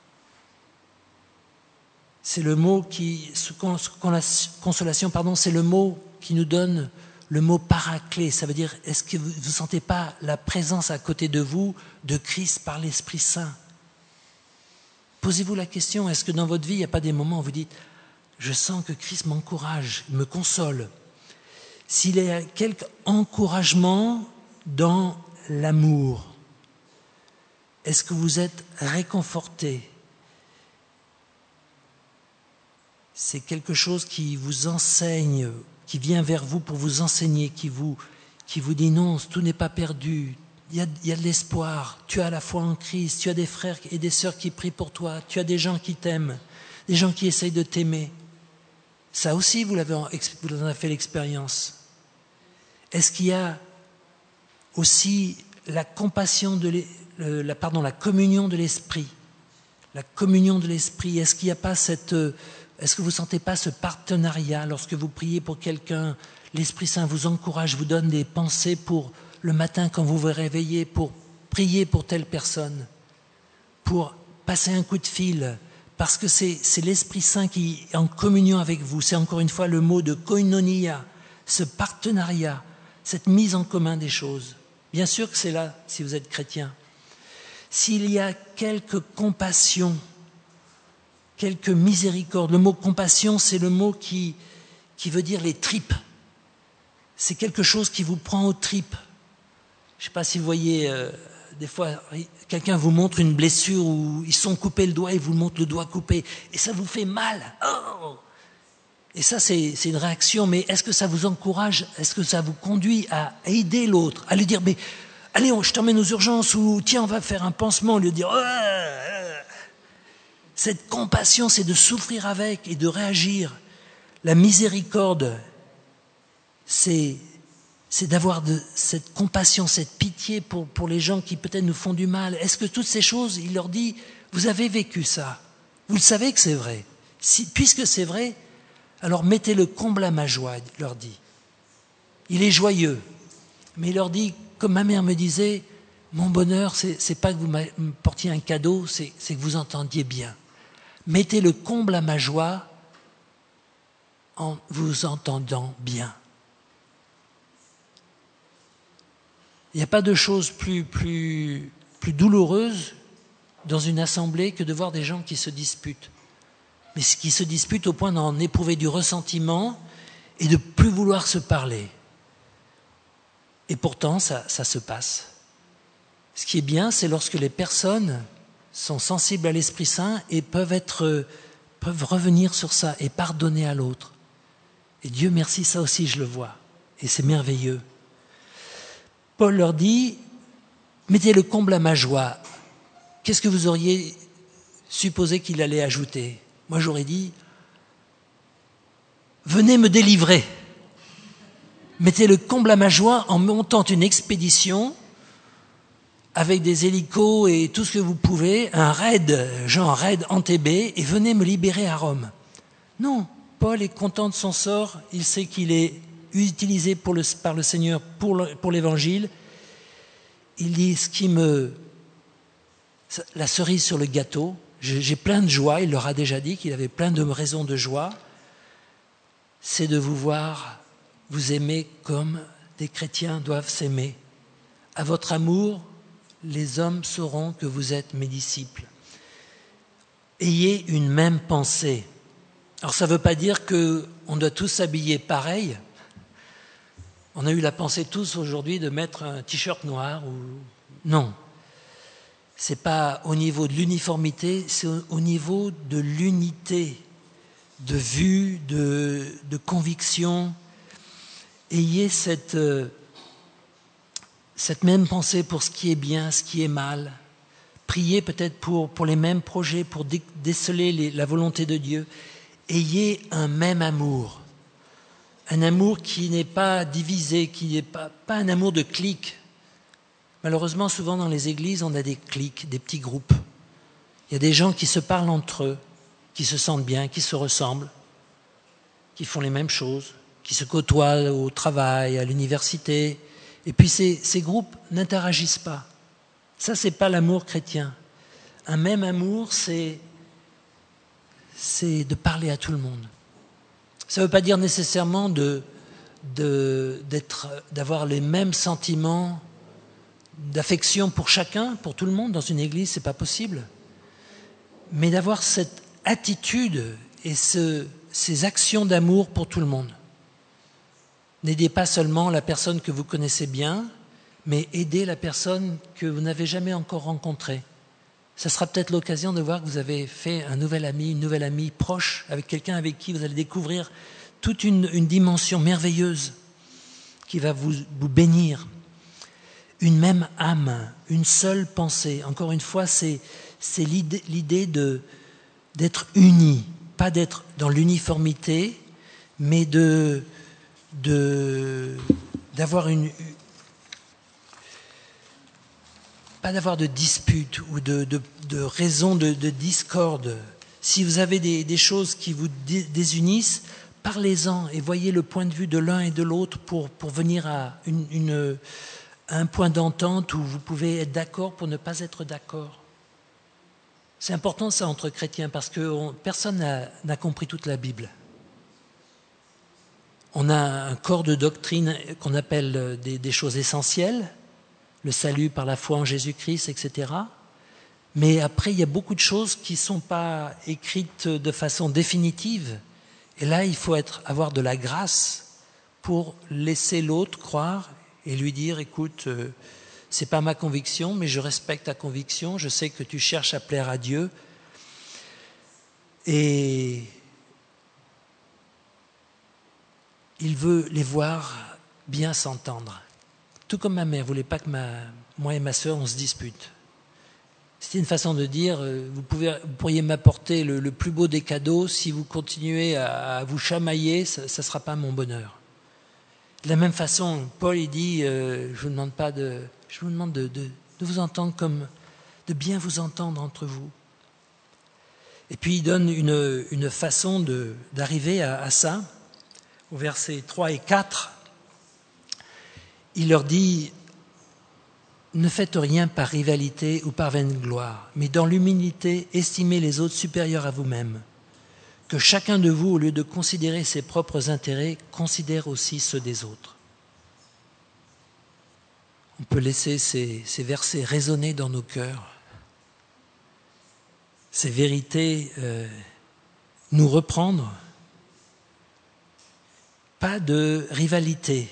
C'est le mot qui, consolation, pardon, c'est le mot qui nous donne le mot paraclet. Ça veut dire, est-ce que vous ne sentez pas la présence à côté de vous de Christ par l'Esprit Saint ? Posez-vous la question, est-ce que dans votre vie, il n'y a pas des moments où vous dites, je sens que Christ m'encourage, me console. S'il y a quelque encouragement dans l'amour, est-ce que vous êtes réconforté ? C'est quelque chose qui vous enseigne, qui vient vers vous pour vous enseigner, qui vous, qui vous dit non, tout n'est pas perdu, il y a, il y a de l'espoir, tu as la foi en Christ, tu as des frères et des sœurs qui prient pour toi, tu as des gens qui t'aiment, des gens qui essayent de t'aimer. Ça aussi, vous, l'avez, vous en avez fait l'expérience. Est-ce qu'il y a aussi la compassion, de la, pardon, la communion de l'esprit ? La communion de l'esprit, est-ce qu'il n'y a pas cette... Est-ce que vous ne sentez pas ce partenariat lorsque vous priez pour quelqu'un ? L'Esprit Saint vous encourage, vous donne des pensées pour le matin quand vous vous réveillez, pour prier pour telle personne, pour passer un coup de fil, parce que c'est, c'est l'Esprit Saint qui est en communion avec vous. C'est encore une fois le mot de koinonia, ce partenariat, cette mise en commun des choses. Bien sûr que c'est là si vous êtes chrétien. S'il y a quelque compassion, quelque miséricorde. Le mot compassion, c'est le mot qui, qui veut dire les tripes. C'est quelque chose qui vous prend aux tripes. Je ne sais pas si vous voyez, euh, des fois, quelqu'un vous montre une blessure où ils sont coupés le doigt et vous montrent le doigt coupé. Et ça vous fait mal. Oh ! Et ça, c'est, c'est une réaction. Mais est-ce que ça vous encourage ? Est-ce que ça vous conduit à aider l'autre ? À lui dire, mais allez, on, je t'emmène aux urgences ou tiens, on va faire un pansement. Lui dire, oh ! Cette compassion, c'est de souffrir avec et de réagir. La miséricorde, c'est, c'est d'avoir de, cette compassion, cette pitié pour, pour les gens qui peut-être nous font du mal. Est-ce que toutes ces choses, il leur dit, vous avez vécu ça, vous le savez que c'est vrai. Si, puisque c'est vrai, alors mettez le comble à ma joie, il leur dit. Il est joyeux, mais il leur dit, comme ma mère me disait, mon bonheur, c'est, c'est pas que vous me portiez un cadeau, c'est, c'est que vous entendiez bien. Mettez le comble à ma joie en vous entendant bien. Il n'y a pas de chose plus, plus, plus douloureuse dans une assemblée que de voir des gens qui se disputent. Mais qui se disputent au point d'en éprouver du ressentiment et de plus vouloir se parler. Et pourtant, ça, ça se passe. Ce qui est bien, c'est lorsque les personnes sont sensibles à l'Esprit Saint et peuvent être peuvent revenir sur ça et pardonner à l'autre. Et Dieu merci, ça aussi je le vois. Et c'est merveilleux. Paul leur dit, mettez le comble à ma joie. Qu'est-ce que vous auriez supposé qu'il allait ajouter? Moi j'aurais dit, venez me délivrer. Mettez le comble à ma joie en montant une expédition avec des hélicos et tout ce que vous pouvez, un raid, genre raid Entebbe, et venez me libérer à Rome. Non, Paul est content de son sort, il sait qu'il est utilisé pour le, par le Seigneur pour, le, pour l'évangile. Il dit, ce qui me... la cerise sur le gâteau, j'ai plein de joie, il leur a déjà dit qu'il avait plein de raisons de joie, c'est de vous voir vous aimer comme des chrétiens doivent s'aimer. À votre amour, les hommes sauront que vous êtes mes disciples. Ayez une même pensée. Alors ça ne veut pas dire qu'on doit tous s'habiller pareil. On a eu la pensée tous aujourd'hui de mettre un t-shirt noir. Ou... Non. Ce n'est pas au niveau de l'uniformité, c'est au niveau de l'unité, de vue, de, de conviction. Ayez cette, euh, cette même pensée pour ce qui est bien, ce qui est mal. Priez peut-être pour, pour les mêmes projets, pour dé- déceler les, la volonté de Dieu. Ayez un même amour. Un amour qui n'est pas divisé, qui n'est pas, pas un amour de clique. Malheureusement, souvent dans les églises, on a des cliques, des petits groupes. Il y a des gens qui se parlent entre eux, qui se sentent bien, qui se ressemblent, qui font les mêmes choses, qui se côtoient au travail, à l'université. Et puis ces, ces groupes n'interagissent pas. Ça, ce n'est pas l'amour chrétien. Un même amour, c'est, c'est de parler à tout le monde. Ça ne veut pas dire nécessairement de, de, d'être, d'avoir les mêmes sentiments d'affection pour chacun, pour tout le monde. Dans une église, ce n'est pas possible. Mais d'avoir cette attitude et ce, ces actions d'amour pour tout le monde. N'aidez pas seulement la personne que vous connaissez bien, mais aidez la personne que vous n'avez jamais encore rencontrée. Ça sera peut-être l'occasion de voir que vous avez fait un nouvel ami, une nouvelle amie proche, avec quelqu'un avec qui vous allez découvrir toute une, une dimension merveilleuse qui va vous, vous bénir. Une même âme, une seule pensée. Encore une fois, c'est, c'est l'idée, l'idée de, d'être unis, pas d'être dans l'uniformité, mais de... De, d'avoir une, pas d'avoir de dispute ou de, de, de raison de, de discorde. Si vous avez des, des choses qui vous désunissent, parlez-en et voyez le point de vue de l'un et de l'autre pour, pour venir à, une, une, à un point d'entente où vous pouvez être d'accord pour ne pas être d'accord. C'est important ça entre chrétiens parce que on, personne n'a, n'a compris toute la Bible. On a un corps de doctrine qu'on appelle des, des choses essentielles, le salut par la foi en Jésus-Christ, et cetera. Mais après, il y a beaucoup de choses qui ne sont pas écrites de façon définitive. Et là, il faut être, avoir de la grâce pour laisser l'autre croire et lui dire, écoute, euh, ce n'est pas ma conviction, mais je respecte ta conviction, je sais que tu cherches à plaire à Dieu. Et... il veut les voir bien s'entendre. Tout comme ma mère ne voulait pas que ma, moi et ma sœur, on se dispute. C'était une façon de dire, vous, pouvez, vous pourriez m'apporter le, le plus beau des cadeaux, si vous continuez à, à vous chamailler, ça ne sera pas mon bonheur. De la même façon, Paul il dit, euh, je vous demande pas de, je vous demande de, de, de vous entendre comme, de bien vous entendre entre vous. Et puis il donne une, une façon de, d'arriver à, à ça. Au versets trois et quatre, il leur dit « Ne faites rien par rivalité ou par vaine gloire, mais dans l'humilité, estimez les autres supérieurs à vous-même. Que chacun de vous, au lieu de considérer ses propres intérêts, considère aussi ceux des autres. » On peut laisser ces, ces versets résonner dans nos cœurs. Ces vérités euh, nous reprendre. Pas de rivalité.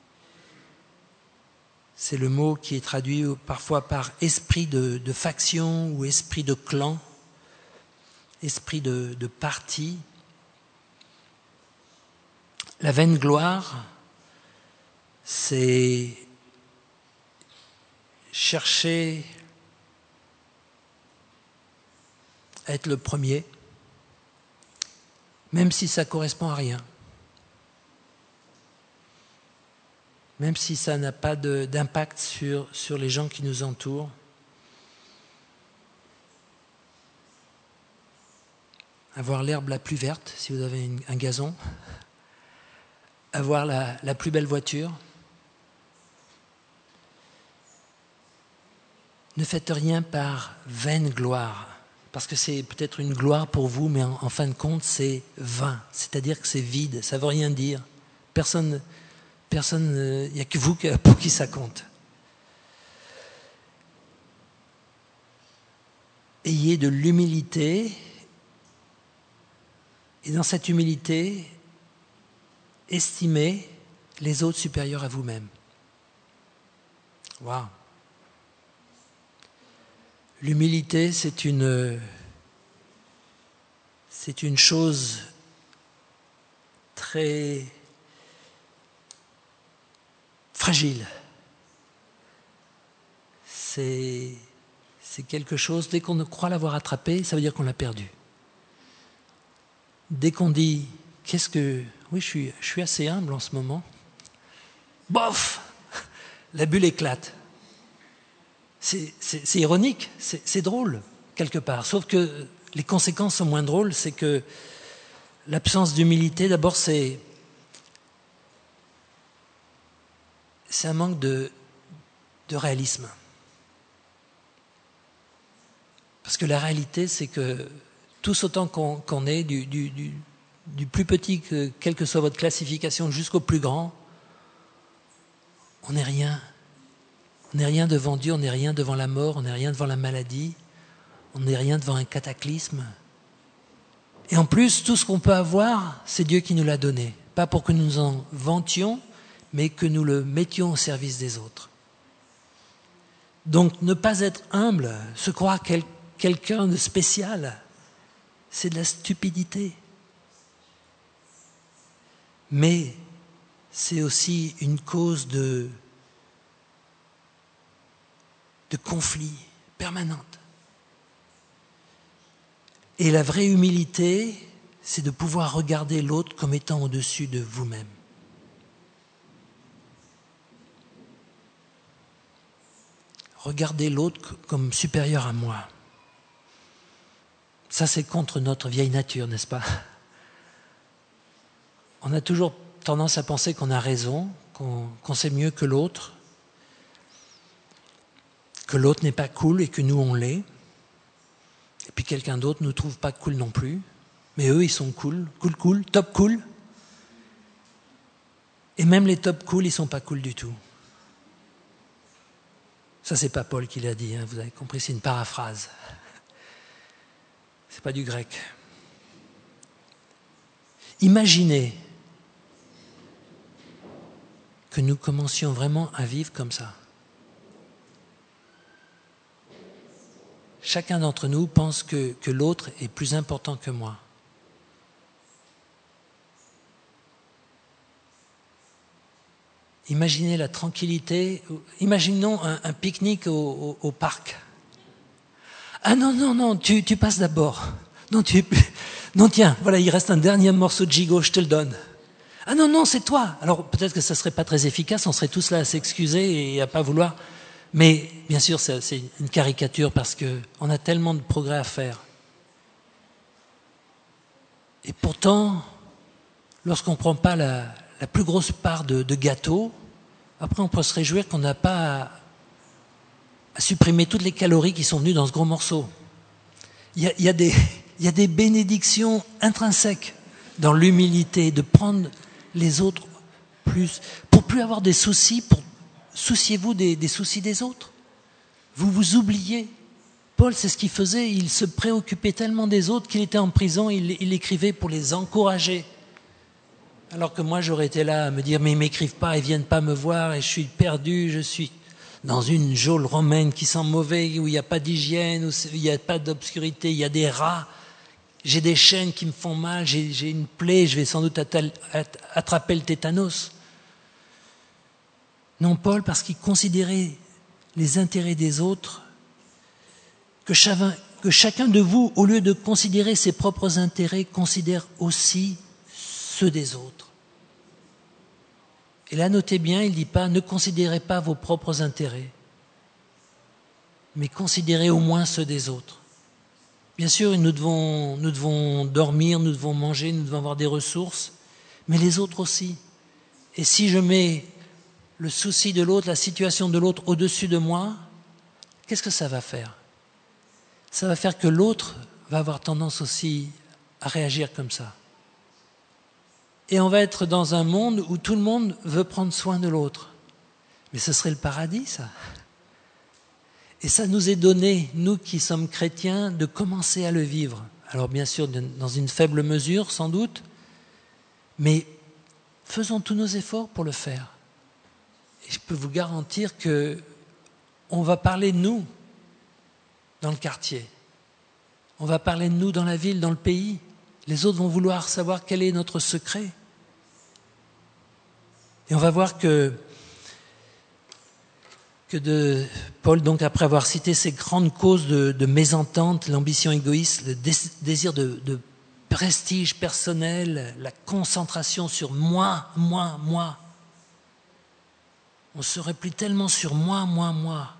C'est le mot qui est traduit parfois par esprit de, de faction ou esprit de clan. esprit de, de parti. La vaine gloire, c'est chercher à être le premier, même si ça ne correspond à rien, même si ça n'a pas de, d'impact sur, sur les gens qui nous entourent. Avoir l'herbe la plus verte, si vous avez une, un gazon. Avoir la, la plus belle voiture. Ne faites rien par vaine gloire, parce que c'est peut-être une gloire pour vous, mais en, en fin de compte, c'est vain, c'est-à-dire que c'est vide, ça ne veut rien dire. Personne, personne, il n'y a que vous pour qui ça compte. Ayez de l'humilité, et dans cette humilité, estimez les autres supérieurs à vous-même. Waouh! L'humilité, c'est une, c'est une chose très fragile. C'est, c'est quelque chose, dès qu'on croit l'avoir attrapé, ça veut dire qu'on l'a perdu. Dès qu'on dit, qu'est-ce que... Oui, je suis, je suis assez humble en ce moment. Bof! La bulle éclate. C'est, c'est, c'est ironique, c'est, c'est drôle, quelque part. Sauf que les conséquences sont moins drôles, c'est que l'absence d'humilité, d'abord, c'est, c'est un manque de, de réalisme. Parce que la réalité, c'est que tous autant qu'on, qu'on est, du, du, du, du plus petit, que, quelle que soit votre classification, jusqu'au plus grand, on n'est rien. On n'est rien devant Dieu, on n'est rien devant la mort, on n'est rien devant la maladie, on n'est rien devant un cataclysme. Et en plus, tout ce qu'on peut avoir, c'est Dieu qui nous l'a donné. Pas pour que nous nous en vantions, mais que nous le mettions au service des autres. Donc, ne pas être humble, se croire quel, quelqu'un de spécial, c'est de la stupidité. Mais c'est aussi une cause de... de conflits permanentes. Et la vraie humilité, c'est de pouvoir regarder l'autre comme étant au-dessus de vous-même. Regardez l'autre comme supérieur à moi. Ça, c'est contre notre vieille nature, n'est-ce pas? On a toujours tendance à penser qu'on a raison, qu'on, qu'on sait mieux que l'autre, que l'autre n'est pas cool et que nous, on l'est. Et puis quelqu'un d'autre ne nous trouve pas cool non plus. Mais eux, ils sont cool, cool, cool, top cool. Et même les top cool, ils ne sont pas cool du tout. Ça, c'est pas Paul qui l'a dit, hein, vous avez compris, c'est une paraphrase. C'est pas du grec. Imaginez que nous commencions vraiment à vivre comme ça. Chacun d'entre nous pense que, que l'autre est plus important que moi. Imaginez la tranquillité. Imaginons un, un pique-nique au, au, au parc. Ah non, non, non, tu, tu passes d'abord. Non, tu, non, tiens, voilà, il reste un dernier morceau de gigot, je te le donne. Ah non, non, c'est toi. Alors peut-être que ça ne serait pas très efficace, on serait tous là à s'excuser et à ne pas vouloir... Mais bien sûr, c'est une caricature parce qu'on a tellement de progrès à faire. Et pourtant, lorsqu'on ne prend pas la, la plus grosse part de, de gâteau, après on peut se réjouir qu'on n'a pas à, à supprimer toutes les calories qui sont venues dans ce gros morceau. Il y a, il y a des, il y a des bénédictions intrinsèques dans l'humilité, de prendre les autres plus, pour plus avoir des soucis, pour souciez-vous des, des soucis des autres. Vous vous oubliez. Paul, c'est ce qu'il faisait. Il se préoccupait tellement des autres qu'il était en prison. Il, il écrivait pour les encourager. Alors que moi, j'aurais été là à me dire, mais ils ne m'écrivent pas, ils ne viennent pas me voir, et je suis perdu, je suis dans une geôle romaine qui sent mauvais, où il n'y a pas d'hygiène, où il n'y a pas d'obscurité, il y a des rats. J'ai des chaînes qui me font mal, j'ai, j'ai une plaie, je vais sans doute attraper le tétanos. Non, Paul, parce qu'il considérait les intérêts des autres, que chacun, que chacun de vous, au lieu de considérer ses propres intérêts, considère aussi ceux des autres. Et là, notez bien, il ne dit pas « ne considérez pas vos propres intérêts », mais considérez au moins ceux des autres. Bien sûr, nous devons, nous devons dormir, nous devons manger, nous devons avoir des ressources, mais les autres aussi. Et si je mets le souci de l'autre, la situation de l'autre au-dessus de moi, qu'est-ce que ça va faire ? Ça va faire que l'autre va avoir tendance aussi à réagir comme ça. Et on va être dans un monde où tout le monde veut prendre soin de l'autre. Mais ce serait le paradis, ça. Et ça nous est donné, nous qui sommes chrétiens, de commencer à le vivre. Alors bien sûr, dans une faible mesure, sans doute, mais faisons tous nos efforts pour le faire. Et je peux vous garantir qu'on va parler de nous dans le quartier. On va parler de nous dans la ville, dans le pays. Les autres vont vouloir savoir quel est notre secret. Et on va voir que, que de, Paul, donc, après avoir cité ces grandes causes de, de mésentente, l'ambition égoïste, le désir de, de prestige personnel, la concentration sur moi, moi, moi, on se replie tellement sur moi, moi, moi,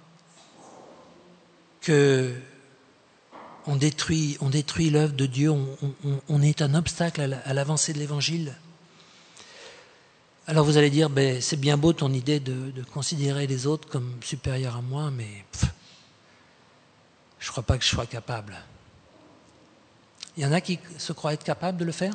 que on détruit, on détruit l'œuvre de Dieu, on, on, on est un obstacle à l'avancée de l'Évangile. Alors vous allez dire, ben, c'est bien beau ton idée de, de considérer les autres comme supérieurs à moi, mais pff, je ne crois pas que je sois capable. Il y en a qui se croient être capables de le faire ?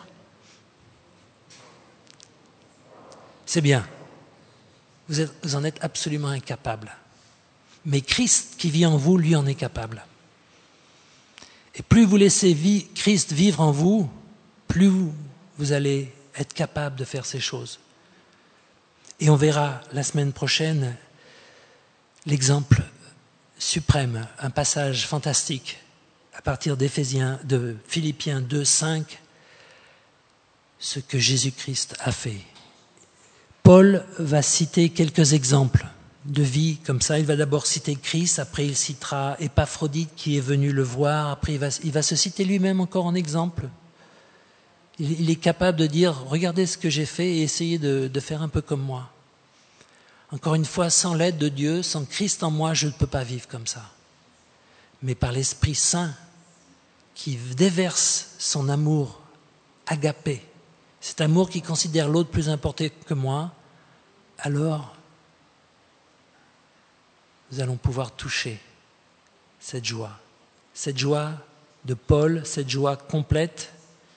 C'est bien. Vous, êtes, vous en êtes absolument incapable. Mais Christ qui vit en vous, lui en est capable. Et plus vous laissez vi- Christ vivre en vous, plus vous, vous allez être capable de faire ces choses. Et on verra la semaine prochaine l'exemple suprême, un passage fantastique à partir d'Éphésiens, de Philippiens deux, cinq, ce que Jésus-Christ a fait. Paul va citer quelques exemples de vie comme ça. Il va d'abord citer Christ, après il citera Épaphrodite qui est venu le voir, après il va, il va se citer lui-même encore en exemple. Il, il est capable de dire « Regardez ce que j'ai fait et essayez de, de faire un peu comme moi ». Encore une fois, sans l'aide de Dieu, sans Christ en moi, je ne peux pas vivre comme ça. Mais par l'Esprit Saint qui déverse son amour agapé, cet amour qui considère l'autre plus important que moi, alors nous allons pouvoir toucher cette joie. Cette joie de Paul, cette joie complète.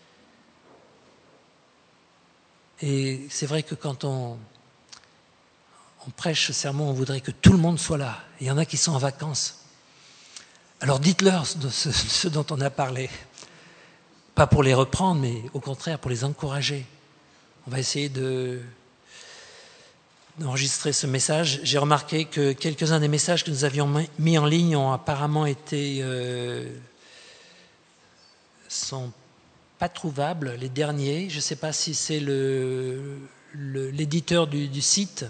Et c'est vrai que quand on, on prêche ce sermon, on voudrait que tout le monde soit là. Il y en a qui sont en vacances. Alors dites-leur de ce, de ce dont on a parlé. Pas pour les reprendre, mais au contraire pour les encourager. On va essayer de, d'enregistrer ce message. J'ai remarqué que quelques-uns des messages que nous avions mis en ligne ont apparemment été... Euh, sont pas trouvables, les derniers. Je ne sais pas si c'est le, le, l'éditeur du, du site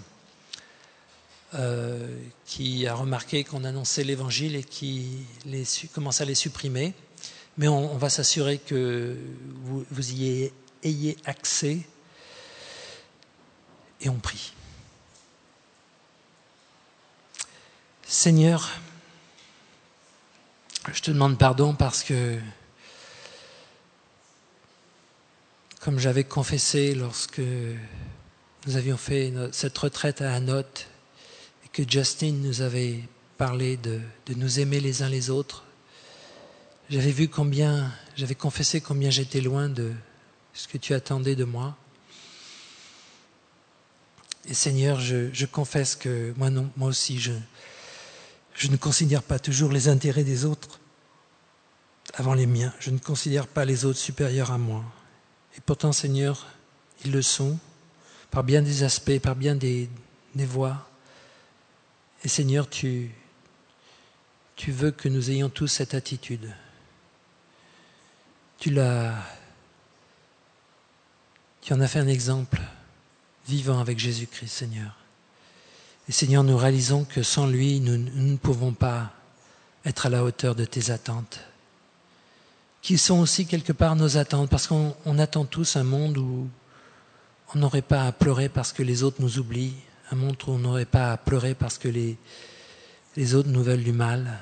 euh, qui a remarqué qu'on annonçait l'Évangile et qui les, commence à les supprimer. Mais on, on va s'assurer que vous, vous y ayez, ayez accès. Et on prie. Seigneur, je te demande pardon parce que, comme j'avais confessé lorsque nous avions fait cette retraite à Hanotte et que Justin nous avait parlé de, de nous aimer les uns les autres, j'avais vu combien, j'avais confessé combien j'étais loin de ce que tu attendais de moi. Et Seigneur, je, je confesse que moi, non, moi aussi, je, je ne considère pas toujours les intérêts des autres avant les miens. Je ne considère pas les autres supérieurs à moi. Et pourtant, Seigneur, ils le sont, par bien des aspects, par bien des, des voies. Et Seigneur, tu, tu veux que nous ayons tous cette attitude. tu l'as, tu en as fait un exemple vivant avec Jésus-Christ, Seigneur. Et Seigneur, nous réalisons que sans lui, nous, nous ne pouvons pas être à la hauteur de tes attentes, qui sont aussi quelque part nos attentes, parce qu'on on attend tous un monde où on n'aurait pas à pleurer parce que les autres nous oublient, un monde où on n'aurait pas à pleurer parce que les, les autres nous veulent du mal.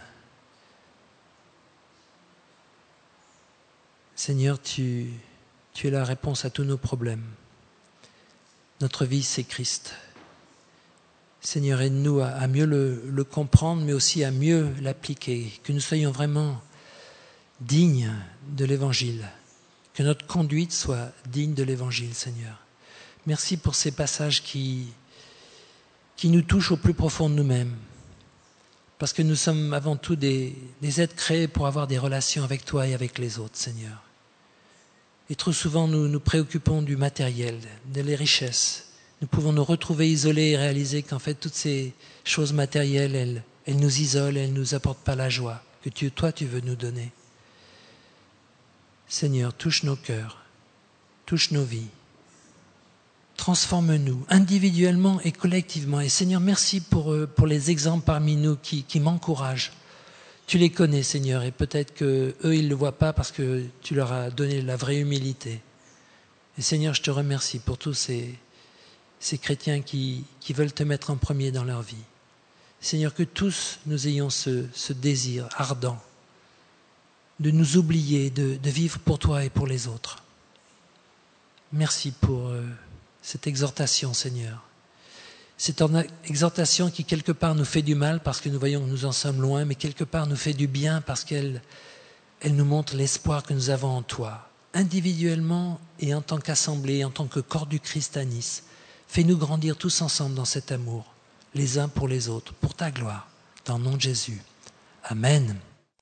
Seigneur, tu, tu es la réponse à tous nos problèmes. Notre vie, c'est Christ. Seigneur, aide-nous à, à mieux le, le comprendre, mais aussi à mieux l'appliquer, que nous soyons vraiment dignes de l'Évangile, que notre conduite soit digne de l'Évangile, Seigneur. Merci pour ces passages qui, qui nous touchent au plus profond de nous-mêmes, parce que nous sommes avant tout des, des êtres créés pour avoir des relations avec toi et avec les autres, Seigneur. Et trop souvent, nous nous préoccupons du matériel, des richesses. Nous pouvons nous retrouver isolés et réaliser qu'en fait, toutes ces choses matérielles, elles, elles nous isolent, elles ne nous apportent pas la joie que tu, toi, tu veux nous donner. Seigneur, touche nos cœurs, touche nos vies. Transforme-nous individuellement et collectivement. Et Seigneur, merci pour, pour les exemples parmi nous qui, qui m'encouragent. Tu les connais, Seigneur, et peut-être qu'eux, ils ne le voient pas parce que tu leur as donné la vraie humilité. Et Seigneur, je te remercie pour tous ces, ces chrétiens qui, qui veulent te mettre en premier dans leur vie. Seigneur, que tous nous ayons ce, ce désir ardent de nous oublier, de, de vivre pour toi et pour les autres. Merci pour euh, cette exhortation, Seigneur. Cette exhortation qui, quelque part, nous fait du mal parce que nous voyons que nous en sommes loin, mais quelque part nous fait du bien parce qu'elle elle nous montre l'espoir que nous avons en toi, individuellement et en tant qu'assemblée, en tant que corps du Christ à Nice. Fais-nous grandir tous ensemble dans cet amour, les uns pour les autres, pour ta gloire, dans le nom de Jésus. Amen.